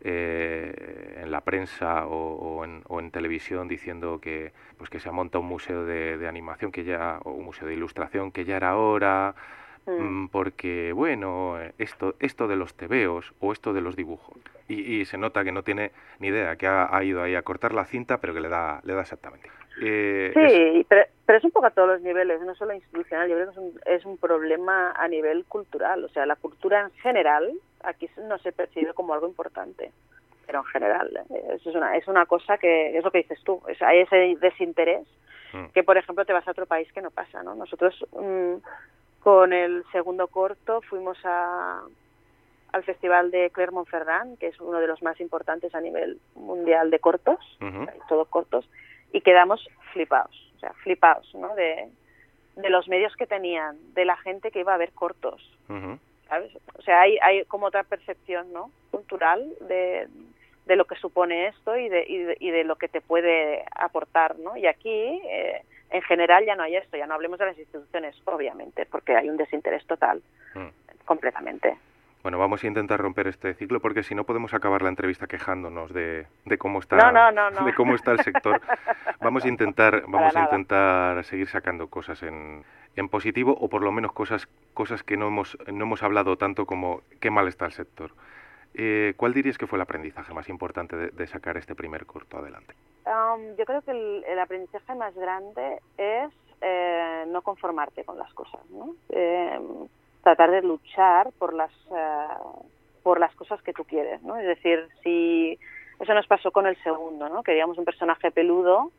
eh, en la prensa o, o, en, o en televisión diciendo que pues que se ha montado un museo de, de animación que ya o un museo de ilustración que ya era hora, Mm. mm, porque bueno, esto esto de los tebeos o esto de los dibujos y, y se nota que no tiene ni idea, que ha, ha ido ahí a cortar la cinta, pero que le da le da exactamente. Eh, es- Sí, pero, pero es un poco a todos los niveles, no solo institucional. Yo creo que es un, es un problema a nivel cultural. O sea, la cultura en general aquí no se percibe como algo importante, pero en general eh, eso es una es una cosa que es lo que dices tú. Es, hay ese desinterés mm, que, por ejemplo, te vas a otro país que no pasa, ¿no? Nosotros mm, con el segundo corto fuimos a al festival de Clermont-Ferrand, que es uno de los más importantes a nivel mundial de cortos, ujú, todos cortos, y quedamos flipados, o sea, flipados, ¿no? De, de los medios que tenían, de la gente que iba a ver cortos, ujú. ¿sabes? O sea, hay, hay como otra percepción, ¿no? Cultural de, de lo que supone esto y de, y de, y de lo que te puede aportar, ¿no? Y aquí, eh, en general, ya no hay esto, ya no hablemos de las instituciones, obviamente, porque hay un desinterés total, Mm. completamente. Bueno, vamos a intentar romper este ciclo porque si no podemos acabar la entrevista quejándonos de, de cómo está No, no, no, no. de cómo está el sector. Vamos a intentar vamos a nada. intentar seguir sacando cosas en, en positivo o por lo menos cosas cosas que no hemos no hemos hablado tanto como qué mal está el sector. Eh, ¿Cuál dirías que fue el aprendizaje más importante de, de sacar este primer corto adelante? Um, yo creo que el, el aprendizaje más grande es eh, no conformarte con las cosas, ¿no? Eh, tratar de luchar por las uh, por las cosas que tú quieres, ¿no? Es decir, si eso nos pasó con el segundo, ¿no? Queríamos un personaje peludo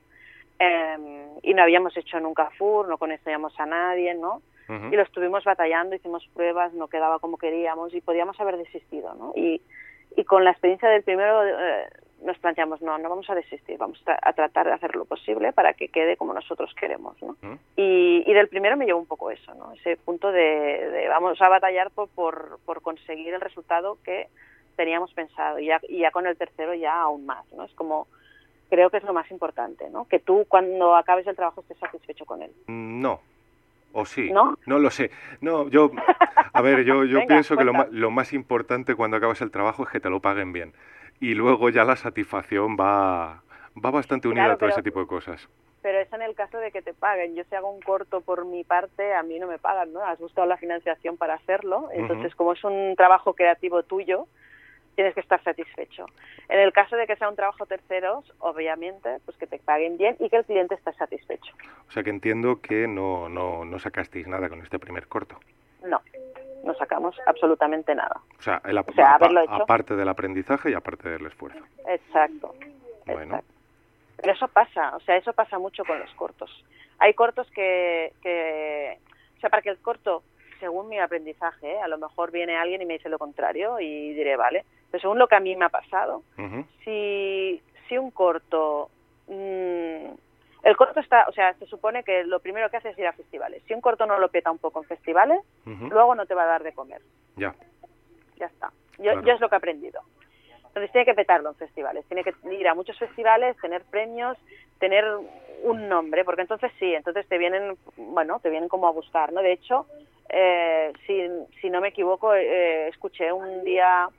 eh, y no habíamos hecho nunca F U R, no conocíamos a nadie, ¿no? Uh-huh. Y lo estuvimos batallando, hicimos pruebas, no quedaba como queríamos y podíamos haber desistido, ¿no? Y, y con la experiencia del primero eh, nos planteamos, no, no vamos a desistir, vamos a, a tratar de hacer lo posible para que quede como nosotros queremos, ¿no? Uh-huh. Y, y del primero me llevó un poco eso, ¿no? Ese punto de, de vamos a batallar por, por, por conseguir el resultado que teníamos pensado y ya, y ya con el tercero ya aún más, ¿no? Es como, creo que es lo más importante, ¿no? Que tú cuando acabes el trabajo estés satisfecho con él. No. O sí, ¿No? no lo sé. No, yo, a ver, yo, yo Venga, pienso que lo, cuenta. ma- lo más importante cuando acabas el trabajo es que te lo paguen bien. Y luego ya la satisfacción va, va bastante unida Claro, a todo pero- ese tipo de cosas. Pero es en el caso de que te paguen. Yo si hago un corto por mi parte, a mí no me pagan, ¿no? Has buscado la financiación para hacerlo, entonces Ujú. como es un trabajo creativo tuyo, tienes que estar satisfecho. En el caso de que sea un trabajo terceros, obviamente, pues que te paguen bien y que el cliente esté satisfecho. O sea que entiendo que no, no, no sacasteis nada con este primer corto. No, no sacamos absolutamente nada. O sea, el ap- O sea, apa- haberlo hecho. aparte del aprendizaje y aparte del esfuerzo. Exacto. Bueno. Exacto. Pero eso pasa, o sea, eso pasa mucho con los cortos. Hay cortos que, que o sea, para que el corto, según mi aprendizaje, ¿eh? A lo mejor viene alguien y me dice lo contrario y diré, vale, pero según lo que a mí me ha pasado, Ujú. si, si un corto, mmm, el corto está, o sea, se supone que lo primero que hace es ir a festivales. Si un corto no lo peta un poco en festivales, Ujú. luego no te va a dar de comer. Ya. Ya está. Yo, Claro. yo es lo que he aprendido. Entonces tiene que petarlo en festivales, tiene que ir a muchos festivales, tener premios, tener un nombre, porque entonces sí, entonces te vienen, bueno, te vienen como a buscar, ¿no? De hecho, eh, si, si no me equivoco, eh, escuché un día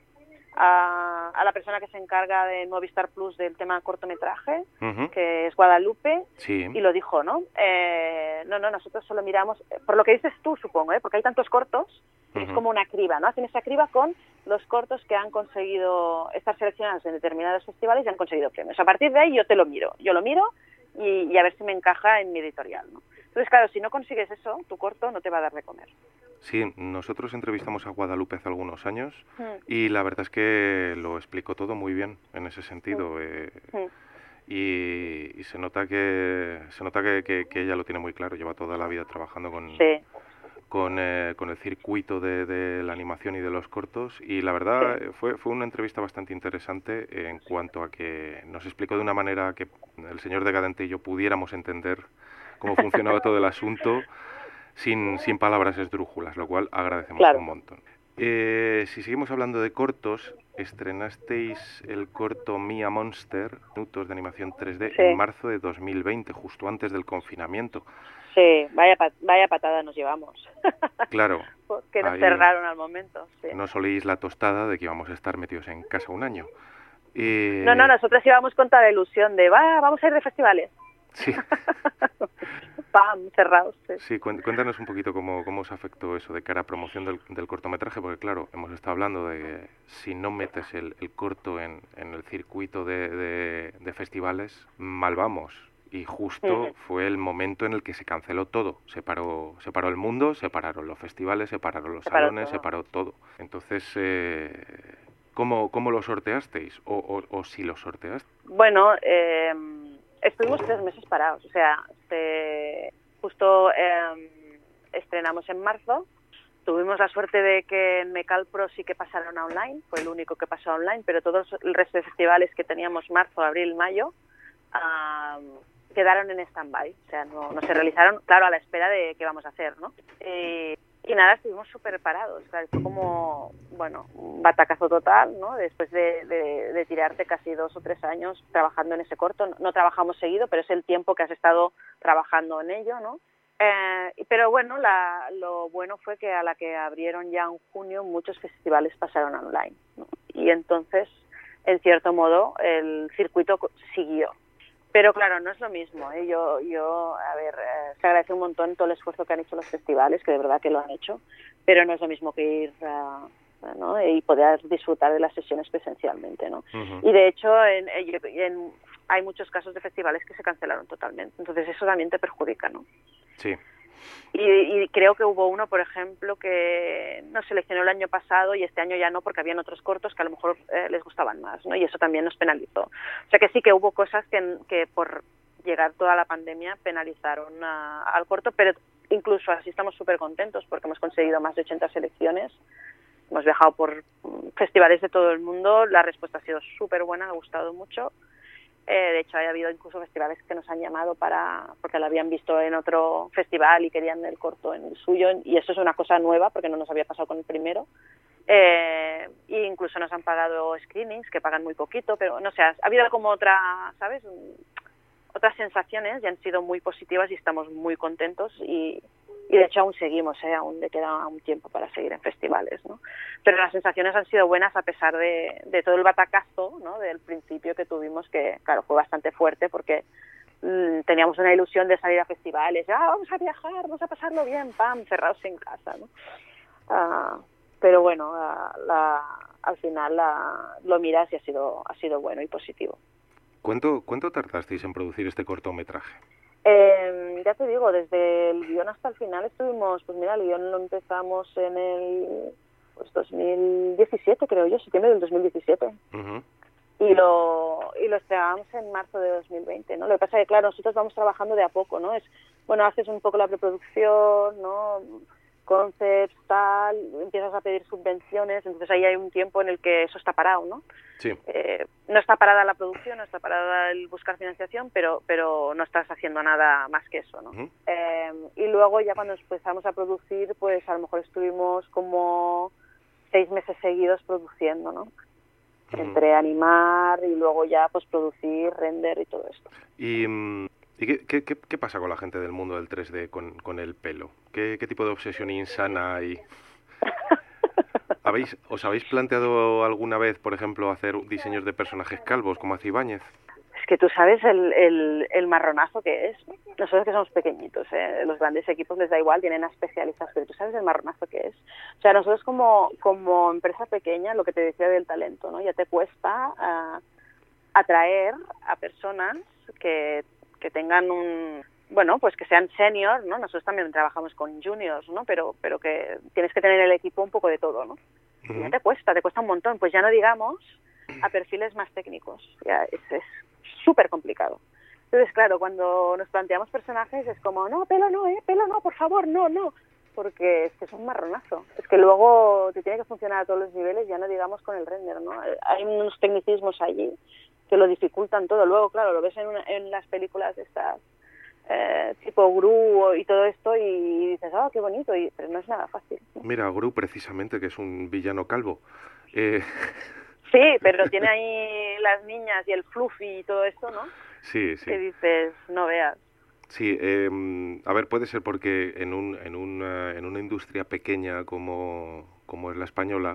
a, a la persona que se encarga de Movistar Plus del tema cortometraje, Ujú. que es Guadalupe, Sí. y lo dijo, ¿no? Eh, Eh, no, no, nosotros solo miramos, por lo que dices tú, supongo, ¿eh? Porque hay tantos cortos, uh-huh. Es como una criba, ¿no? Hacen esa criba con los cortos que han conseguido estar seleccionados en determinados festivales y han conseguido premios. A partir de ahí yo te lo miro, yo lo miro y, y a ver si me encaja en mi editorial, ¿no? Entonces, claro, si no consigues eso, tu corto no te va a dar de comer. Sí, nosotros entrevistamos a Guadalupe hace algunos años mm. y la verdad es que lo explicó todo muy bien en ese sentido. Mm. Eh, mm. Y, y se nota que se nota que, que, que ella lo tiene muy claro, lleva toda la vida trabajando con, sí. con, eh, con el circuito de, de la animación y de los cortos, y la verdad sí. fue, fue una entrevista bastante interesante en cuanto a que nos explicó de una manera que el señor Decadente y yo pudiéramos entender cómo funcionaba todo el asunto sin, sin palabras esdrújulas, lo cual agradecemos claro. un montón. Eh, si seguimos hablando de cortos, estrenasteis el corto Mia Monster, minutos de animación tres D, sí. en marzo de dos mil veinte, justo antes del confinamiento. Sí, vaya, pat- vaya patada nos llevamos. Claro. Que nos cerraron al momento. Sí. No soléis la tostada de que íbamos a estar metidos en casa un año. Eh... No, no, nosotros íbamos con toda la ilusión de, va, vamos a ir de festivales. Sí. Pam, cerrados. Sí, sí cuéntanos un poquito cómo, cómo os afectó eso de cara a promoción del, del cortometraje, porque claro, hemos estado hablando de que si no metes el, el corto en, en el circuito de, de, de festivales, mal vamos. Y justo uh-huh. fue el momento en el que se canceló todo. Se paró, se paró el mundo, se pararon los festivales, se pararon los se salones, todo. se paró todo. Entonces, eh, ¿cómo, cómo lo sorteasteis? O, o, o si lo sorteasteis. Bueno, eh... estuvimos tres meses parados, o sea, este, justo eh, estrenamos en marzo, tuvimos la suerte de que en Mecalpro sí que pasaron a online, fue el único que pasó a online, pero todos el resto de festivales que teníamos marzo, abril, mayo, uh, quedaron en stand-by, o sea, no, no se realizaron, claro, a la espera de qué vamos a hacer, ¿no? Eh, y nada, estuvimos súper parados, claro, fue como, bueno, un batacazo total, ¿no? Después de, de, de tirarte casi dos o tres años trabajando en ese corto, no, no trabajamos seguido, pero es el tiempo que has estado trabajando en ello, ¿no? Eh, pero bueno, la, lo bueno fue que a la que abrieron ya en junio, muchos festivales pasaron online, ¿no? Y entonces, en cierto modo, el circuito siguió. Pero claro, no es lo mismo, ¿eh? Yo, yo, a ver, eh, se agradece un montón todo el esfuerzo que han hecho los festivales, que de verdad que lo han hecho, pero no es lo mismo que ir, uh, ¿no? Y poder disfrutar de las sesiones presencialmente, ¿no? Uh-huh. Y de hecho, en, en, hay muchos casos de festivales que se cancelaron totalmente, entonces eso también te perjudica, ¿no? Sí. Y, y creo que hubo uno, por ejemplo, que nos seleccionó el año pasado y este año ya no, porque habían otros cortos que a lo mejor eh, les gustaban más, ¿no? Y eso también nos penalizó. O sea que sí que hubo cosas que, que por llegar toda la pandemia penalizaron a, al corto, pero incluso así estamos súper contentos porque hemos conseguido más de ochenta selecciones, hemos viajado por festivales de todo el mundo, la respuesta ha sido súper buena, ha gustado mucho. Eh, de hecho, ha habido incluso festivales que nos han llamado para porque lo habían visto en otro festival y querían el corto en el suyo, y eso es una cosa nueva porque no nos había pasado con el primero. Eh, e incluso nos han pagado screenings, que pagan muy poquito, pero no sé, ha habido como otra, ¿sabes? Otras sensaciones y han sido muy positivas y estamos muy contentos y, y de hecho aún seguimos, ¿eh? Aún le queda un tiempo para seguir en festivales, ¿no? Pero las sensaciones han sido buenas a pesar de, de todo el batacazo, ¿no? Del principio que tuvimos, que claro, fue bastante fuerte porque mmm, teníamos una ilusión de salir a festivales, ah, vamos a viajar, vamos a pasarlo bien, pam, cerrados en casa, ¿no? Uh, pero bueno, uh, la, al final la, lo miras y ha sido, ha sido bueno y positivo. ¿Cuánto, ¿Cuánto tardasteis en producir este cortometraje? Eh, ya te digo, desde el guión hasta el final estuvimos, pues mira, el guión lo empezamos en el pues dos mil diecisiete, creo yo, septiembre del dos mil diecisiete. Uh-huh. Y lo y lo estrenamos en marzo de dos mil veinte, ¿no? Lo que pasa es que, claro, nosotros vamos trabajando de a poco, ¿no? Es, bueno, haces un poco la preproducción, ¿no? Concepts, tal, empiezas a pedir subvenciones, entonces ahí hay un tiempo en el que eso está parado, ¿no? Sí. Eh, no está parada la producción, no está parada el buscar financiación, pero pero no estás haciendo nada más que eso, ¿no? Uh-huh. Eh, y luego ya cuando empezamos a producir, pues a lo mejor estuvimos como seis meses seguidos produciendo, ¿no? Uh-huh. Entre animar y luego ya pues producir, render y todo esto. Y... Um... ¿Y qué, qué, qué, qué pasa con la gente del mundo del tres D con, con el pelo? ¿Qué, ¿Qué tipo de obsesión insana hay? ¿Habéis, ¿Os habéis planteado alguna vez, por ejemplo, hacer diseños de personajes calvos como hace Ibáñez? Es que tú sabes el, el, el marronazo que es. Nosotros que somos pequeñitos, ¿eh? Los grandes equipos les da igual, tienen a especialistas, pero tú sabes el marronazo que es. O sea, nosotros como, como empresa pequeña, lo que te decía del talento, ¿no? Ya te cuesta uh, atraer a personas que, que tengan un... Bueno, pues que sean senior, ¿no? Nosotros también trabajamos con juniors, ¿no? Pero, pero que tienes que tener en el equipo un poco de todo, ¿no? Uh-huh. Y ya te cuesta, te cuesta un montón. Pues ya no digamos a perfiles más técnicos. Ya es súper complicado. Entonces, claro, cuando nos planteamos personajes es como, no, pelo no, ¿eh? Pelo no, por favor, no, no. Porque es que es un marronazo. Es que luego te tiene que funcionar a todos los niveles, ya no digamos con el render, ¿no? Hay unos tecnicismos allí que lo dificultan todo. Luego, claro, lo ves en, una, en las películas estas Eh, tipo Gru y todo esto y dices, ah, oh, qué bonito, y, pero no es nada fácil, ¿no? Mira, Gru precisamente, que es un villano calvo. Eh... Sí, pero tiene ahí las niñas y el fluffy y todo esto, ¿no? Sí, sí. Que dices, no veas. Sí, eh, a ver, puede ser porque en, un, en, una, en una industria pequeña como, como es la española,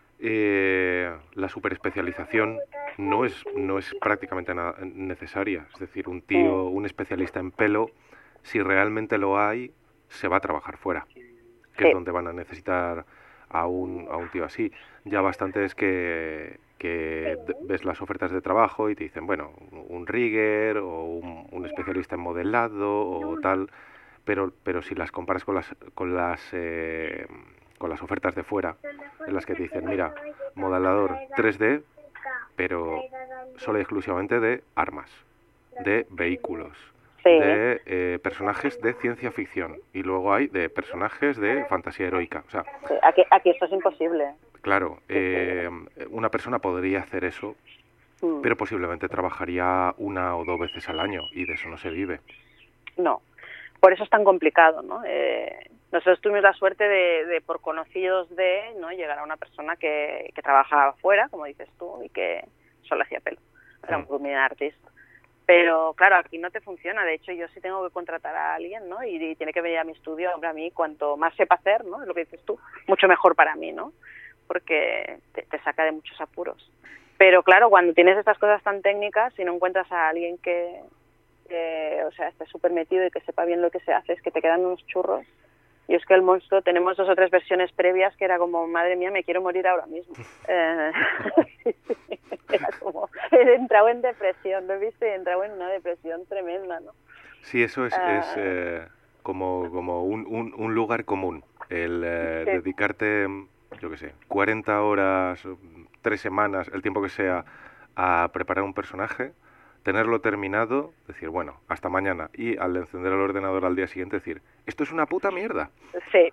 eh, la superespecialización no es no es prácticamente nada necesaria. Es decir, un tío, un especialista en pelo, si realmente lo hay, se va a trabajar fuera, que sí. Es donde van a necesitar a un, a un tío así. Ya bastante es que, que ves las ofertas de trabajo y te dicen, bueno, un rigger o un, un especialista en modelado o tal, pero pero si las comparas con las con las eh, con las ofertas de fuera, en las que te dicen, mira, modelador tres D, pero solo y exclusivamente de armas, de vehículos, sí. de eh, personajes de ciencia ficción, y luego hay de personajes de fantasía heroica. O sea, sí, aquí, aquí esto es imposible. Claro, eh, una persona podría hacer eso, mm. pero posiblemente trabajaría una o dos veces al año, y de eso no se vive. No, por eso es tan complicado, ¿no? Eh, nosotros tuvimos la suerte de, de, por conocidos de, ¿no? Llegar a una persona que, que trabajaba afuera, como dices tú, y que solo hacía pelo. Era un grooming artist. Pero, claro, aquí no te funciona. De hecho, yo sí tengo que contratar a alguien, ¿no? Y, y tiene que venir a mi estudio. Hombre, a mí, cuanto más sepa hacer, ¿no? Es lo que dices tú, mucho mejor para mí, ¿no? Porque te, te saca de muchos apuros. Pero, claro, cuando tienes estas cosas tan técnicas, si no encuentras a alguien que, que o sea, esté súper metido y que sepa bien lo que se hace, es que te quedan unos churros. Y es que el monstruo, tenemos dos o tres versiones previas que era como, madre mía, me quiero morir ahora mismo. Eh, sí, sí, era como, he entrado en depresión, ¿lo viste? He entrado en una depresión tremenda, ¿no? Sí, eso es, uh, es eh, como, como un, un, un lugar común, el eh, sí. dedicarte, yo qué sé, cuarenta horas, tres semanas, el tiempo que sea, a preparar un personaje, tenerlo terminado, decir, bueno, hasta mañana, y al encender el ordenador al día siguiente decir, esto es una puta mierda. Sí,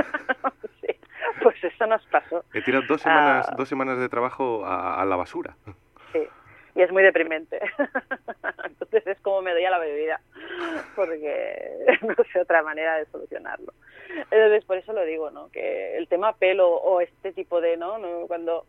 sí. Pues eso nos pasó. He tirado dos semanas, uh, dos semanas de trabajo a, a la basura. Sí, y es muy deprimente. Entonces es como me doy a la bebida, porque no sé otra manera de solucionarlo. Entonces por eso lo digo, ¿no? Que el tema pelo o este tipo de, ¿no? ¿no? Cuando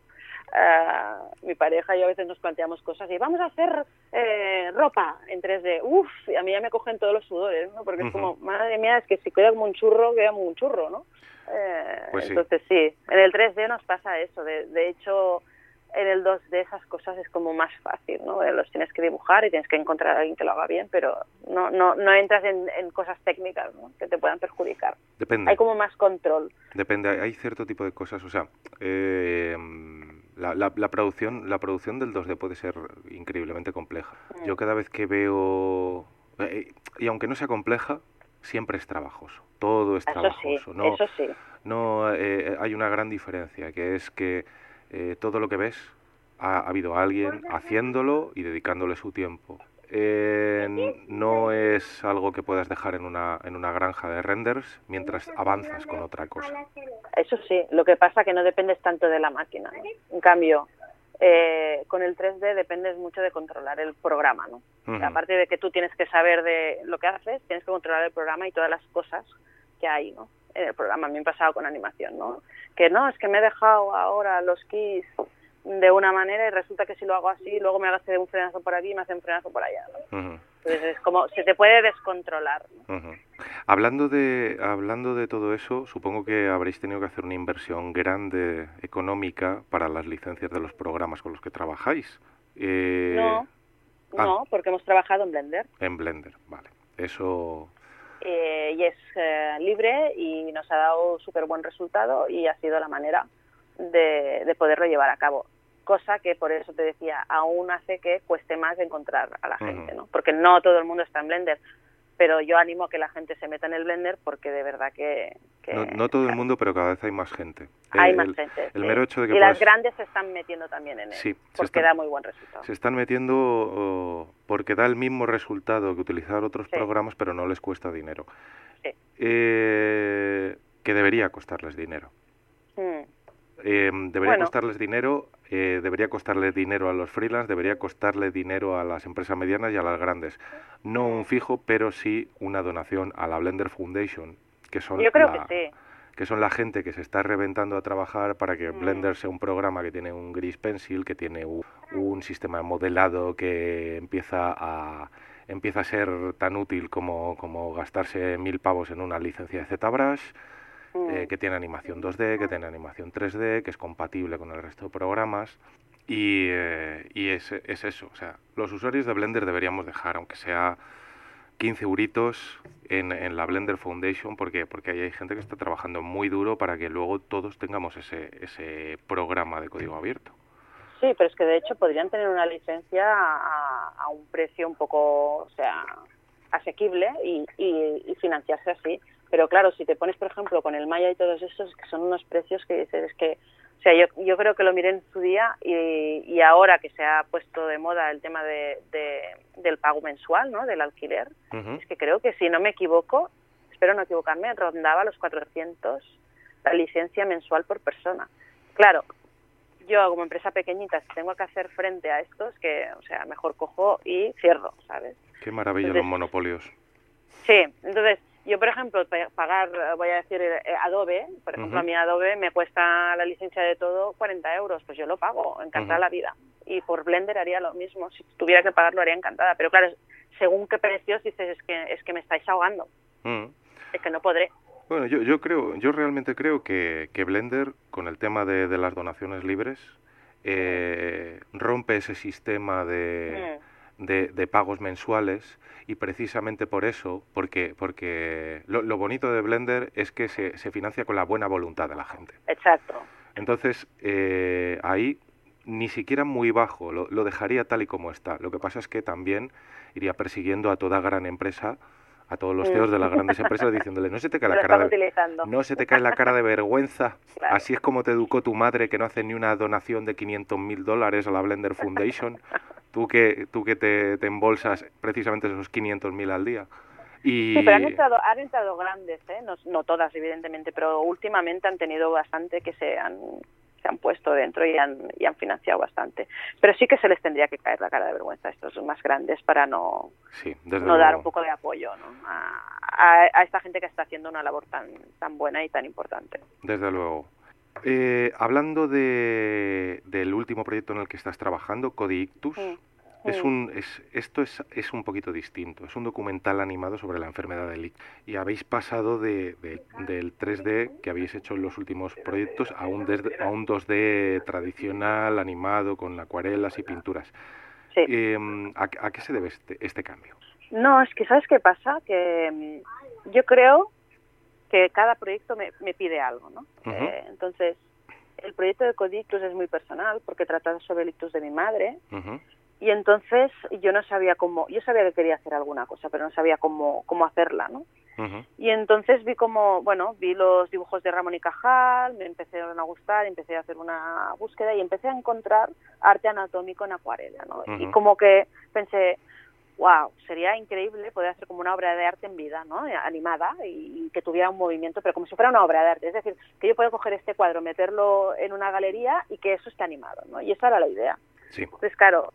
Uh, mi pareja y yo a veces nos planteamos cosas y vamos a hacer eh, ropa en tres D. Uf, y a mí ya me cogen todos los sudores, ¿no? Porque uh-huh. es como, madre mía, es que si queda como un churro, queda como un churro, ¿no? Eh, pues sí. Entonces sí, en el tres D nos pasa eso. De, de hecho, en el dos D esas cosas es como más fácil, ¿no? Los tienes que dibujar y tienes que encontrar a alguien que lo haga bien, pero no no no entras en, en cosas técnicas, ¿no? Que te puedan perjudicar. Depende. Hay como más control. Depende, hay cierto tipo de cosas, o sea, eh, la, la, la producción la producción del dos D puede ser increíblemente compleja. Mm. Yo cada vez que veo, eh, y aunque no sea compleja, siempre es trabajoso. Todo es eso trabajoso. Sí, no, eso sí. No, eh, hay una gran diferencia, que es que eh, todo lo que ves ha, ha habido alguien haciéndolo y dedicándole su tiempo. Eh, no es algo que puedas dejar en una en una granja de renders mientras avanzas con otra cosa. Eso sí, lo que pasa es que no dependes tanto de la máquina, ¿no? En cambio, eh, con el tres D dependes mucho de controlar el programa, ¿no? Uh-huh. O sea, aparte de que tú tienes que saber de lo que haces, tienes que controlar el programa y todas las cosas que hay, ¿no? En el programa. A mí me ha pasado con animación, ¿no? Que no, es que me he dejado ahora los keys de una manera y resulta que si lo hago así, luego me hace un frenazo por aquí y me hace un frenazo por allá, ¿no? Uh-huh. Entonces es como, se te puede descontrolar, ¿no? Uh-huh. Hablando de, hablando de todo eso, supongo que habréis tenido que hacer una inversión grande económica para las licencias de los programas con los que trabajáis. Eh... No, Ah. No, porque hemos trabajado en Blender. En Blender, vale. Eso... Eh, y es eh, libre y nos ha dado súper buen resultado y ha sido la manera de, de poderlo llevar a cabo. Cosa que, por eso te decía, aún hace que cueste más encontrar a la gente, Uh-huh. ¿no? Porque no todo el mundo está en Blender. Pero yo animo a que la gente se meta en el Blender porque de verdad que... que No, no todo el mundo, pero cada vez hay más gente. Hay Eh, más el, gente. El sí. mero hecho de que y puedas- las grandes se están metiendo también en él, Sí, se porque están- da muy buen resultado. se están metiendo oh, porque da el mismo resultado que utilizar otros Sí. programas, pero no les cuesta dinero. Sí. Eh, que debería costarles dinero. Mm. Eh, debería Bueno. costarles dinero, eh, debería costarle dinero a los freelance, debería costarle dinero a las empresas medianas y a las grandes. No un fijo, pero sí una donación a la Blender Foundation, que son Yo creo la, que sí. que son la gente que se está reventando a trabajar para que Mm. Blender sea un programa que tiene un gris pencil, que tiene un, un sistema de modelado que empieza a empieza a ser tan útil como, como gastarse mil pavos en una licencia de ZBrush, Mm. eh, que tiene animación dos D, que tiene animación tres D, que es compatible con el resto de programas. Y, eh, y es, es eso, o sea, los usuarios de Blender deberíamos dejar, aunque sea quince euritos en, en la Blender Foundation, porque porque ahí hay gente que está trabajando muy duro para que luego todos tengamos ese, ese programa de código abierto. Sí, pero es que de hecho podrían tener una licencia a, a un precio un poco, o sea, asequible y, y, y financiarse así. Pero claro, si te pones, por ejemplo, con el Maya y todos esos, que son unos precios que dices, es que, o sea, yo, yo creo que lo miré en su día y, y ahora que se ha puesto de moda el tema de, de, del pago mensual, ¿no?, del alquiler, Uh-huh. es que creo que, si no me equivoco, espero no equivocarme, rondaba los cuatrocientos la licencia mensual por persona. Claro, yo como empresa pequeñita, si tengo que hacer frente a estos, que, o sea, mejor cojo y cierro, ¿sabes? Qué maravilla Entonces, los monopolios. Sí, entonces yo, por ejemplo, pa- pagar, voy a decir, eh, Adobe, por ejemplo, Ujú. a mí Adobe me cuesta la licencia de todo cuarenta euros, pues yo lo pago, encantada Ujú. la vida. Y por Blender haría lo mismo, si tuviera que pagarlo haría encantada, pero claro, según qué precios dices, es que es que me estáis ahogando, Mm. es que no podré. Bueno, yo, yo creo, yo realmente creo que, que Blender, con el tema de, de las donaciones libres, eh, rompe ese sistema de, Mm. de, de pagos mensuales, y precisamente por eso, porque, porque lo, lo bonito de Blender es que se, se financia con la buena voluntad de la gente. Exacto. Entonces, eh, ahí ni siquiera muy bajo, lo, lo dejaría tal y como está. Lo que pasa es que también iría persiguiendo a toda gran empresa, a todos los C E Os de las grandes empresas, diciéndole, no se te cae Me la lo cara están de, utilizando. no se te cae la cara de vergüenza. Claro. Así es como te educó tu madre, que no hace ni una donación de quinientos mil dólares a la Blender Foundation. Tú que, tú que te, te embolsas precisamente esos quinientos mil al día. Y... Sí, pero han entrado, han entrado grandes, ¿eh? No, no todas, evidentemente, pero últimamente han tenido bastante que se han, se han puesto dentro y han, y han financiado bastante. Pero sí que se les tendría que caer la cara de vergüenza a estos más grandes para no, Sí, desde no dar luego. un poco de apoyo, ¿no?, a, a, a esta gente que está haciendo una labor tan, tan buena y tan importante. Desde luego. Eh, hablando de, del último proyecto en el que estás trabajando, Codictus, Mm. es Mm. un, es, esto es, es un poquito distinto. Es un documental animado sobre la enfermedad del ictus. Y habéis pasado de, de- del tres D que habéis hecho en los últimos proyectos a un, desde- a un dos D tradicional, animado, con acuarelas y pinturas. Sí. Eh, ¿a, a qué se debe este, este cambio? No, es que ¿sabes qué pasa? Que mm, yo creo que cada proyecto me, me pide algo, ¿no? Ujú. Eh, entonces, el proyecto de Codictus es muy personal porque trata sobre el ictus de mi madre Ujú. y entonces yo no sabía cómo, yo sabía que quería hacer alguna cosa, pero no sabía cómo, cómo hacerla, ¿no? Ujú. Y entonces vi como, bueno, vi los dibujos de Ramón y Cajal, me empezaron a gustar, empecé a hacer una búsqueda y empecé a encontrar arte anatómico en acuarela, ¿no? Y Ujú. como que pensé, wow, sería increíble poder hacer como una obra de arte en vida, ¿no?, animada y, y que tuviera un movimiento, pero como si fuera una obra de arte. Es decir, que yo puedo coger este cuadro, meterlo en una galería y que eso esté animado, ¿no? Y esa era la idea. Sí. Entonces, claro,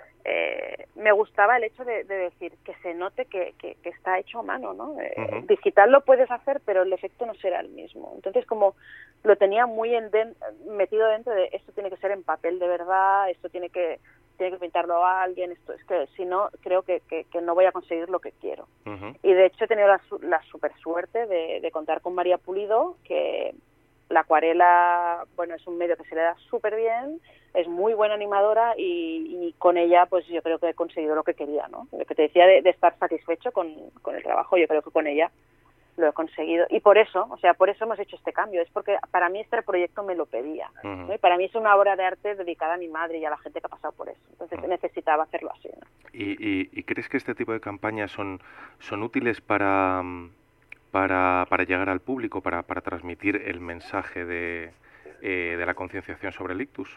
eh, me gustaba el hecho de, de decir que se note que, que, que está hecho a mano, ¿no? Eh, Ujú. Digital lo puedes hacer, pero el efecto no será el mismo. Entonces, como lo tenía muy en den- metido dentro de esto tiene que ser en papel de verdad, esto tiene que tiene que pintarlo a alguien, esto es que si no, creo que, que, que no voy a conseguir lo que quiero. Ujú. Y de hecho he tenido la, su- la super suerte de, de contar con María Pulido, que, la acuarela, bueno, es un medio que se le da súper bien, es muy buena animadora y, y con ella pues yo creo que he conseguido lo que quería, ¿no? Lo que te decía de, de estar satisfecho con, con el trabajo, yo creo que con ella lo he conseguido. Y por eso, o sea, por eso hemos hecho este cambio, es porque para mí este proyecto me lo pedía, Uh-huh. ¿no? Y para mí es una obra de arte dedicada a mi madre y a la gente que ha pasado por eso. Entonces Uh-huh. necesitaba hacerlo así, ¿no? ¿Y, y, y crees que este tipo de campañas son, son útiles para, para, para llegar al público, para, para transmitir el mensaje de, eh, de la concienciación sobre el ictus?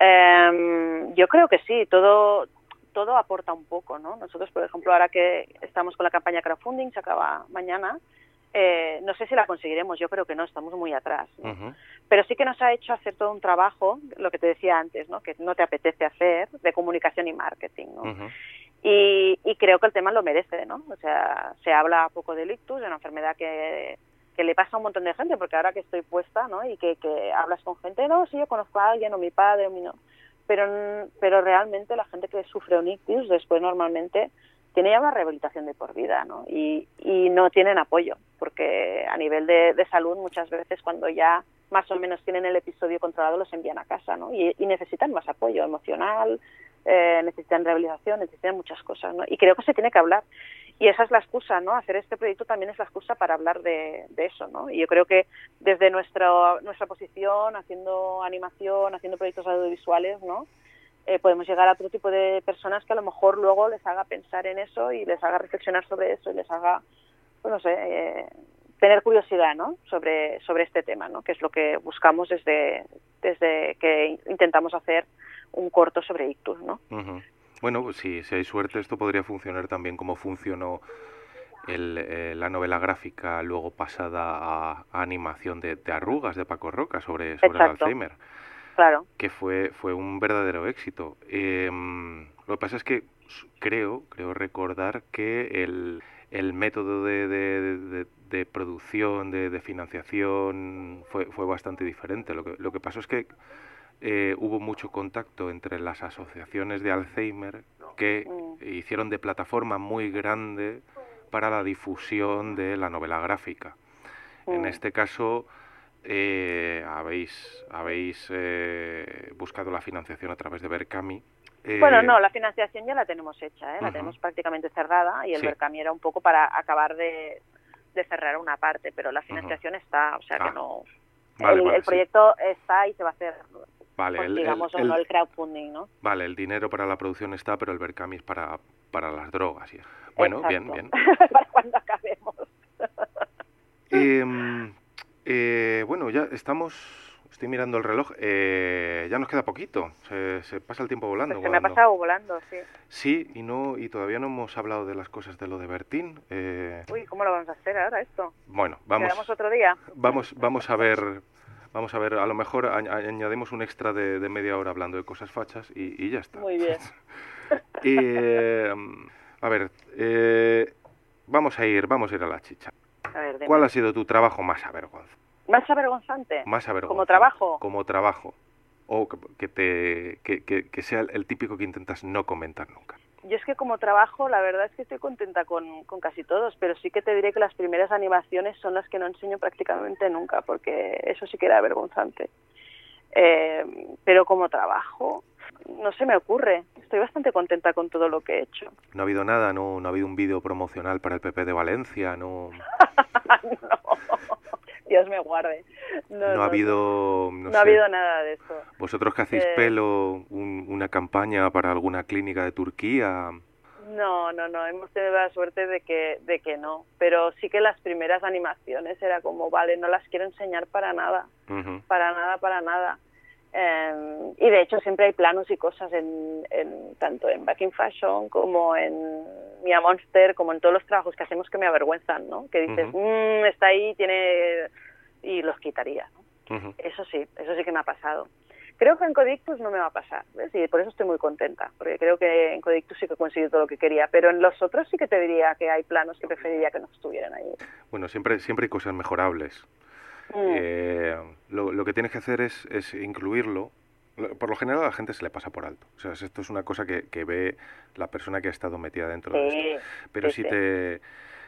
Eh, yo creo que sí, todo todo aporta un poco, ¿no? Nosotros, por ejemplo, ahora que estamos con la campaña crowdfunding, se acaba mañana, eh, no sé si la conseguiremos, yo creo que no, estamos muy atrás, ¿no? Uh-huh. Pero sí que nos ha hecho hacer todo un trabajo, lo que te decía antes, ¿no? Que no te apetece hacer, de comunicación y marketing, ¿no? Uh-huh. Y, y creo que el tema lo merece, ¿no? O sea, se habla poco del ictus, de una enfermedad que, que le pasa a un montón de gente, porque ahora que estoy puesta, ¿no? Y que, que hablas con gente, no, sí, yo conozco a alguien, o mi padre, o mi no. Pero, pero realmente la gente que sufre un ictus después normalmente tiene ya una rehabilitación de por vida, ¿no? Y, y no tienen apoyo, porque a nivel de, de salud muchas veces cuando ya más o menos tienen el episodio controlado los envían a casa, ¿no? Y, y necesitan más apoyo emocional, eh, necesitan rehabilitación, necesitan muchas cosas, ¿no? Y creo que se tiene que hablar. Y esa es la excusa, ¿no? Hacer este proyecto también es la excusa para hablar de, de eso, ¿no? Y yo creo que desde nuestra nuestra posición, haciendo animación, haciendo proyectos audiovisuales, ¿no? Eh, podemos llegar a otro tipo de personas que a lo mejor luego les haga pensar en eso y les haga reflexionar sobre eso y les haga, pues no sé, eh, tener curiosidad, ¿no? Sobre sobre este tema, ¿no? Que es lo que buscamos desde desde que intentamos hacer un corto sobre ictus, ¿no? Uh-huh. Bueno, pues si, si hay suerte esto podría funcionar también como funcionó el, eh, la novela gráfica luego pasada a, a animación de, de Arrugas de Paco Roca sobre, sobre el Exacto. Alzheimer. Claro. Que fue fue un verdadero éxito. Eh, lo que pasa es que creo creo recordar que el, el método de, de, de, de producción, de, de financiación fue, fue bastante diferente. Lo que, lo que pasó es que eh, hubo mucho contacto entre las asociaciones de Alzheimer que Mm. hicieron de plataforma muy grande para la difusión de la novela gráfica. Mm. En este caso... Eh, habéis habéis eh, buscado la financiación a través de Berkami. Eh, Bueno, no, la financiación ya la tenemos hecha, ¿eh? La uh-huh. tenemos prácticamente cerrada y el Sí. Berkami era un poco para acabar de, de cerrar una parte, pero la financiación uh-huh. está, o sea Ah. que no... Vale, el, vale, el proyecto sí. está y se va a hacer, vale, pues, el, digamos, el, o no el, el crowdfunding, ¿no? Vale, el dinero para la producción está, pero el Berkami es para, para las drogas. Y bueno, Exacto. bien, bien. Para cuando acabemos. eh, eh, bueno, ya estamos... Estoy mirando el reloj. Eh, ya nos queda poquito. Se, se pasa el tiempo volando. Pues se me ha volando. pasado volando, sí. Sí, y no y todavía no hemos hablado de las cosas de lo de Bertín. Eh, Uy, ¿cómo lo vamos a hacer ahora esto? bueno, vamos... ¿Quedamos otro día? Vamos, vamos a ver... Vamos a ver, a lo mejor a, a, añadimos un extra de, de media hora hablando de cosas fachas y, y ya está. Muy bien. eh, a ver, eh, vamos a ir, vamos a ir a la chicha. A ver, dime. ¿Cuál ha sido tu trabajo más avergonzante? ¿Más avergonzante? Más avergonzante. ¿Como trabajo? Como trabajo. O que, que te que, que, que sea el típico que intentas no comentar nunca. Yo es que como trabajo, la verdad es que estoy contenta con, con casi todos, pero sí que te diré que las primeras animaciones son las que no enseño prácticamente nunca, porque eso sí que era vergonzante. Eh, pero como trabajo, no se me ocurre. Estoy bastante contenta con todo lo que he hecho. No ha habido nada, no, no ha habido un vídeo promocional para el P P de Valencia, no... No, Dios me guarde. No, no, no ha habido... No, no sé, ha habido nada de eso. Vosotros que hacéis Eh, pelo, un, una campaña para alguna clínica de Turquía... No, no, no, hemos tenido la suerte de que de que no, pero sí que las primeras animaciones era como, vale, no las quiero enseñar para nada, Uh-huh. para nada, para nada. Eh, y de hecho siempre hay planos y cosas en, en tanto en Back in Fashion como en Mia Monster, como en todos los trabajos que hacemos que me avergüenzan, ¿no? Que dices, Uh-huh. mmm, está ahí, tiene... y los quitaría, ¿no? Uh-huh. Eso sí, eso sí que me ha pasado. Creo que en Codictus no me va a pasar, ¿ves? Y por eso estoy muy contenta, porque creo que en Codictus sí que he conseguido todo lo que quería, pero en los otros sí que te diría que hay planos que preferiría que no estuvieran ahí. Bueno, siempre, siempre hay cosas mejorables. Mm. Eh, lo, lo que tienes que hacer es, es incluirlo. Por lo general a la gente se le pasa por alto. O sea, esto es una cosa que, que ve la persona que ha estado metida dentro de Sí, esto. Pero sí, si sí. te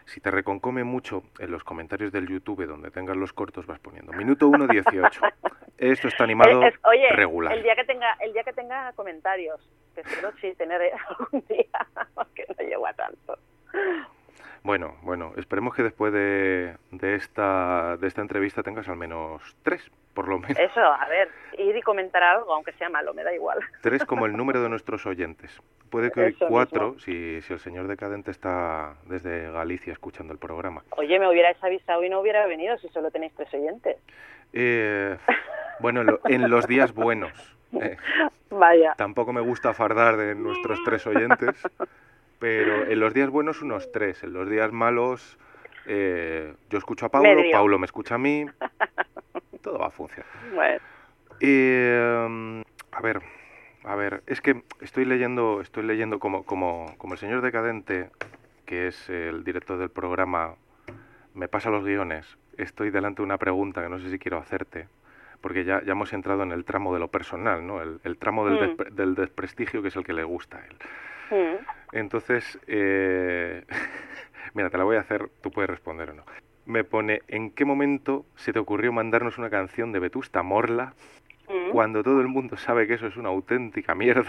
Si te reconcome mucho, en los comentarios del YouTube, donde tengas los cortos, vas poniendo minuto uno dieciocho. Esto está animado Es- es- oye, regular. el día que tenga, el día que tenga comentarios, que espero sí tener algún día, porque no llego a tanto. Bueno, bueno, esperemos que después de, de esta de esta entrevista tengas al menos tres, por lo menos. Eso, a ver, ir y comentar algo, aunque sea malo, me da igual. Tres como el número de nuestros oyentes. Puede que hoy Eso cuatro, mismo. si, si el señor Decadente está desde Galicia escuchando el programa. Oye, me hubierais avisado y no hubiera venido si solo tenéis tres oyentes. Eh, bueno, en, lo- en los días buenos. eh, Vaya. tampoco me gusta fardar de nuestros tres oyentes, pero en los días buenos unos tres. En los días malos eh, yo escucho a Paulo, Medio. Paulo me escucha a mí. Todo va a funcionar. Bueno, Eh, a ver, a ver, es que estoy leyendo, estoy leyendo como, como, como el señor Decadente, que es el director del programa, me pasa los guiones. Estoy delante de una pregunta que no sé si quiero hacerte, porque ya, ya hemos entrado en el tramo de lo personal, ¿no? El, el tramo del, Mm. despre- del desprestigio, que es el que le gusta a él. mm, Entonces, eh, mira, te la voy a hacer, tú puedes responder o no. Me pone, ¿en qué momento se te ocurrió mandarnos una canción de Vetusta Morla mm. cuando todo el mundo sabe que eso es una auténtica mierda?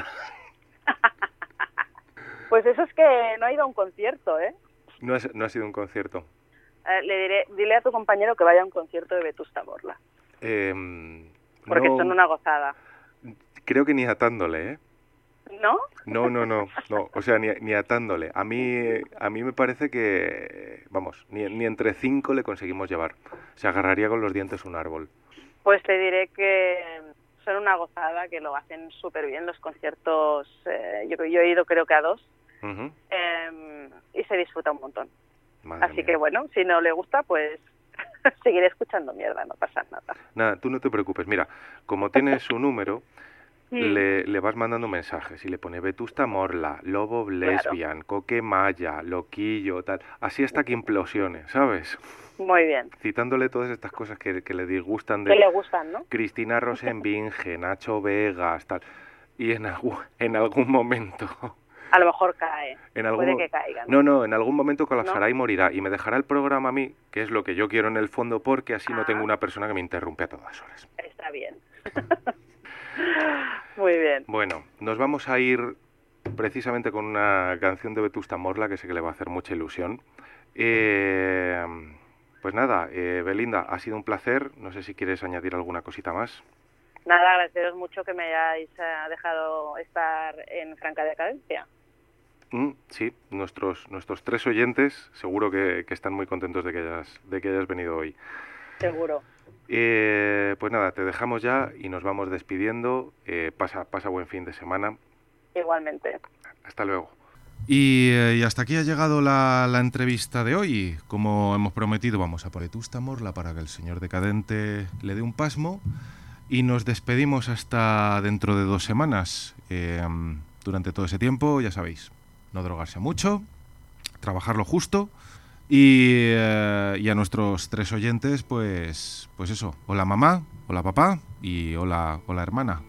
Pues eso es que no ha ido a un concierto, ¿eh? No, es- no ha sido un concierto. Eh, le diré, dile a tu compañero que vaya a un concierto de Vetusta Morla, Eh, porque no, son una gozada. Creo que ni atándole, ¿eh? ¿No? No, no, no, no, o sea, ni, ni atándole. A mí, a mí me parece que, vamos, ni, ni entre cinco le conseguimos llevar. Se agarraría con los dientes un árbol. Pues te diré que son una gozada, que lo hacen súper bien los conciertos. Eh, yo, yo he ido creo que a dos Ujú. eh, y se disfruta un montón. Madre Así mía. que bueno, si no le gusta, pues seguiré escuchando mierda, no pasa nada. Nada, tú no te preocupes. Mira, como tienes su número, Mm. le, le vas mandando mensajes y le pone Vetusta Morla, Lobo Lesbian, Coque Maya, Loquillo, tal. Así hasta que implosione, ¿sabes? Muy bien. Citándole todas estas cosas que, que le disgustan Que de le gustan, ¿no? Cristina Rosenbinge, Nacho Vegas, tal. Y en, algún- en algún momento... A lo mejor cae. En algún, Puede que caiga, No, ¿no? no, en algún momento colapsará ¿No? y morirá. Y me dejará el programa a mí, que es lo que yo quiero en el fondo, porque así no Ah. tengo una persona que me interrumpe a todas horas. Está bien. Muy bien. Bueno, nos vamos a ir precisamente con una canción de Vetusta Morla, que sé que le va a hacer mucha ilusión. Eh, pues nada, eh, Belinda, ha sido un placer. No sé si quieres añadir alguna cosita más. Nada, agradeceros mucho que me hayáis eh, dejado estar en Franca Decadencia. Mm, sí, nuestros, nuestros tres oyentes seguro que, que están muy contentos de que hayas, de que hayas venido hoy. Seguro. Eh, pues nada, te dejamos ya y nos vamos despidiendo. Eh, pasa, pasa buen fin de semana. Igualmente. Hasta luego. Y, eh, y hasta aquí ha llegado la, la entrevista de hoy. Como hemos prometido, vamos a por Vetusta Morla para que el señor Decadente le dé un pasmo. Y nos despedimos hasta dentro de dos semanas. Eh, durante todo ese tiempo, ya sabéis, no drogarse mucho, trabajar lo justo. Y, eh, y a nuestros tres oyentes, pues, pues eso, hola mamá, hola papá y hola, hola hermana.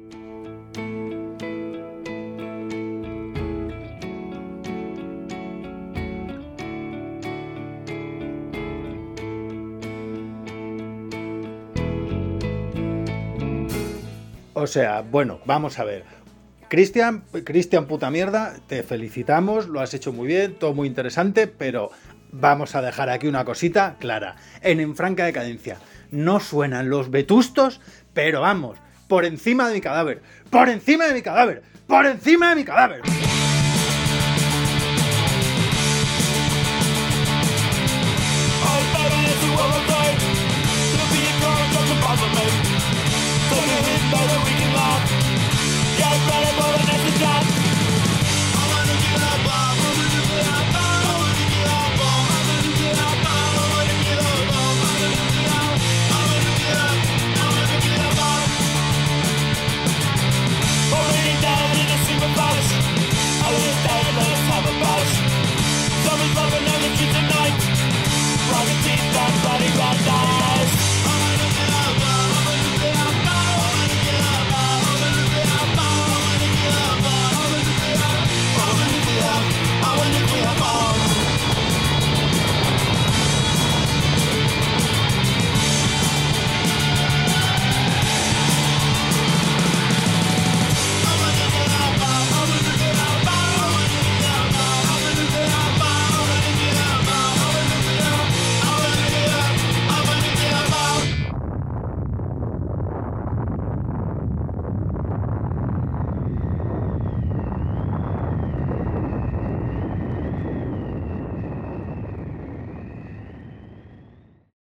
O sea, bueno, vamos a ver. Cristian, Cristian puta mierda, te felicitamos, lo has hecho muy bien, todo muy interesante, pero vamos a dejar aquí una cosita clara. En En Franca Decadencia no suenan los vetustos, pero vamos, por encima de mi cadáver, por encima de mi cadáver, por encima de mi cadáver.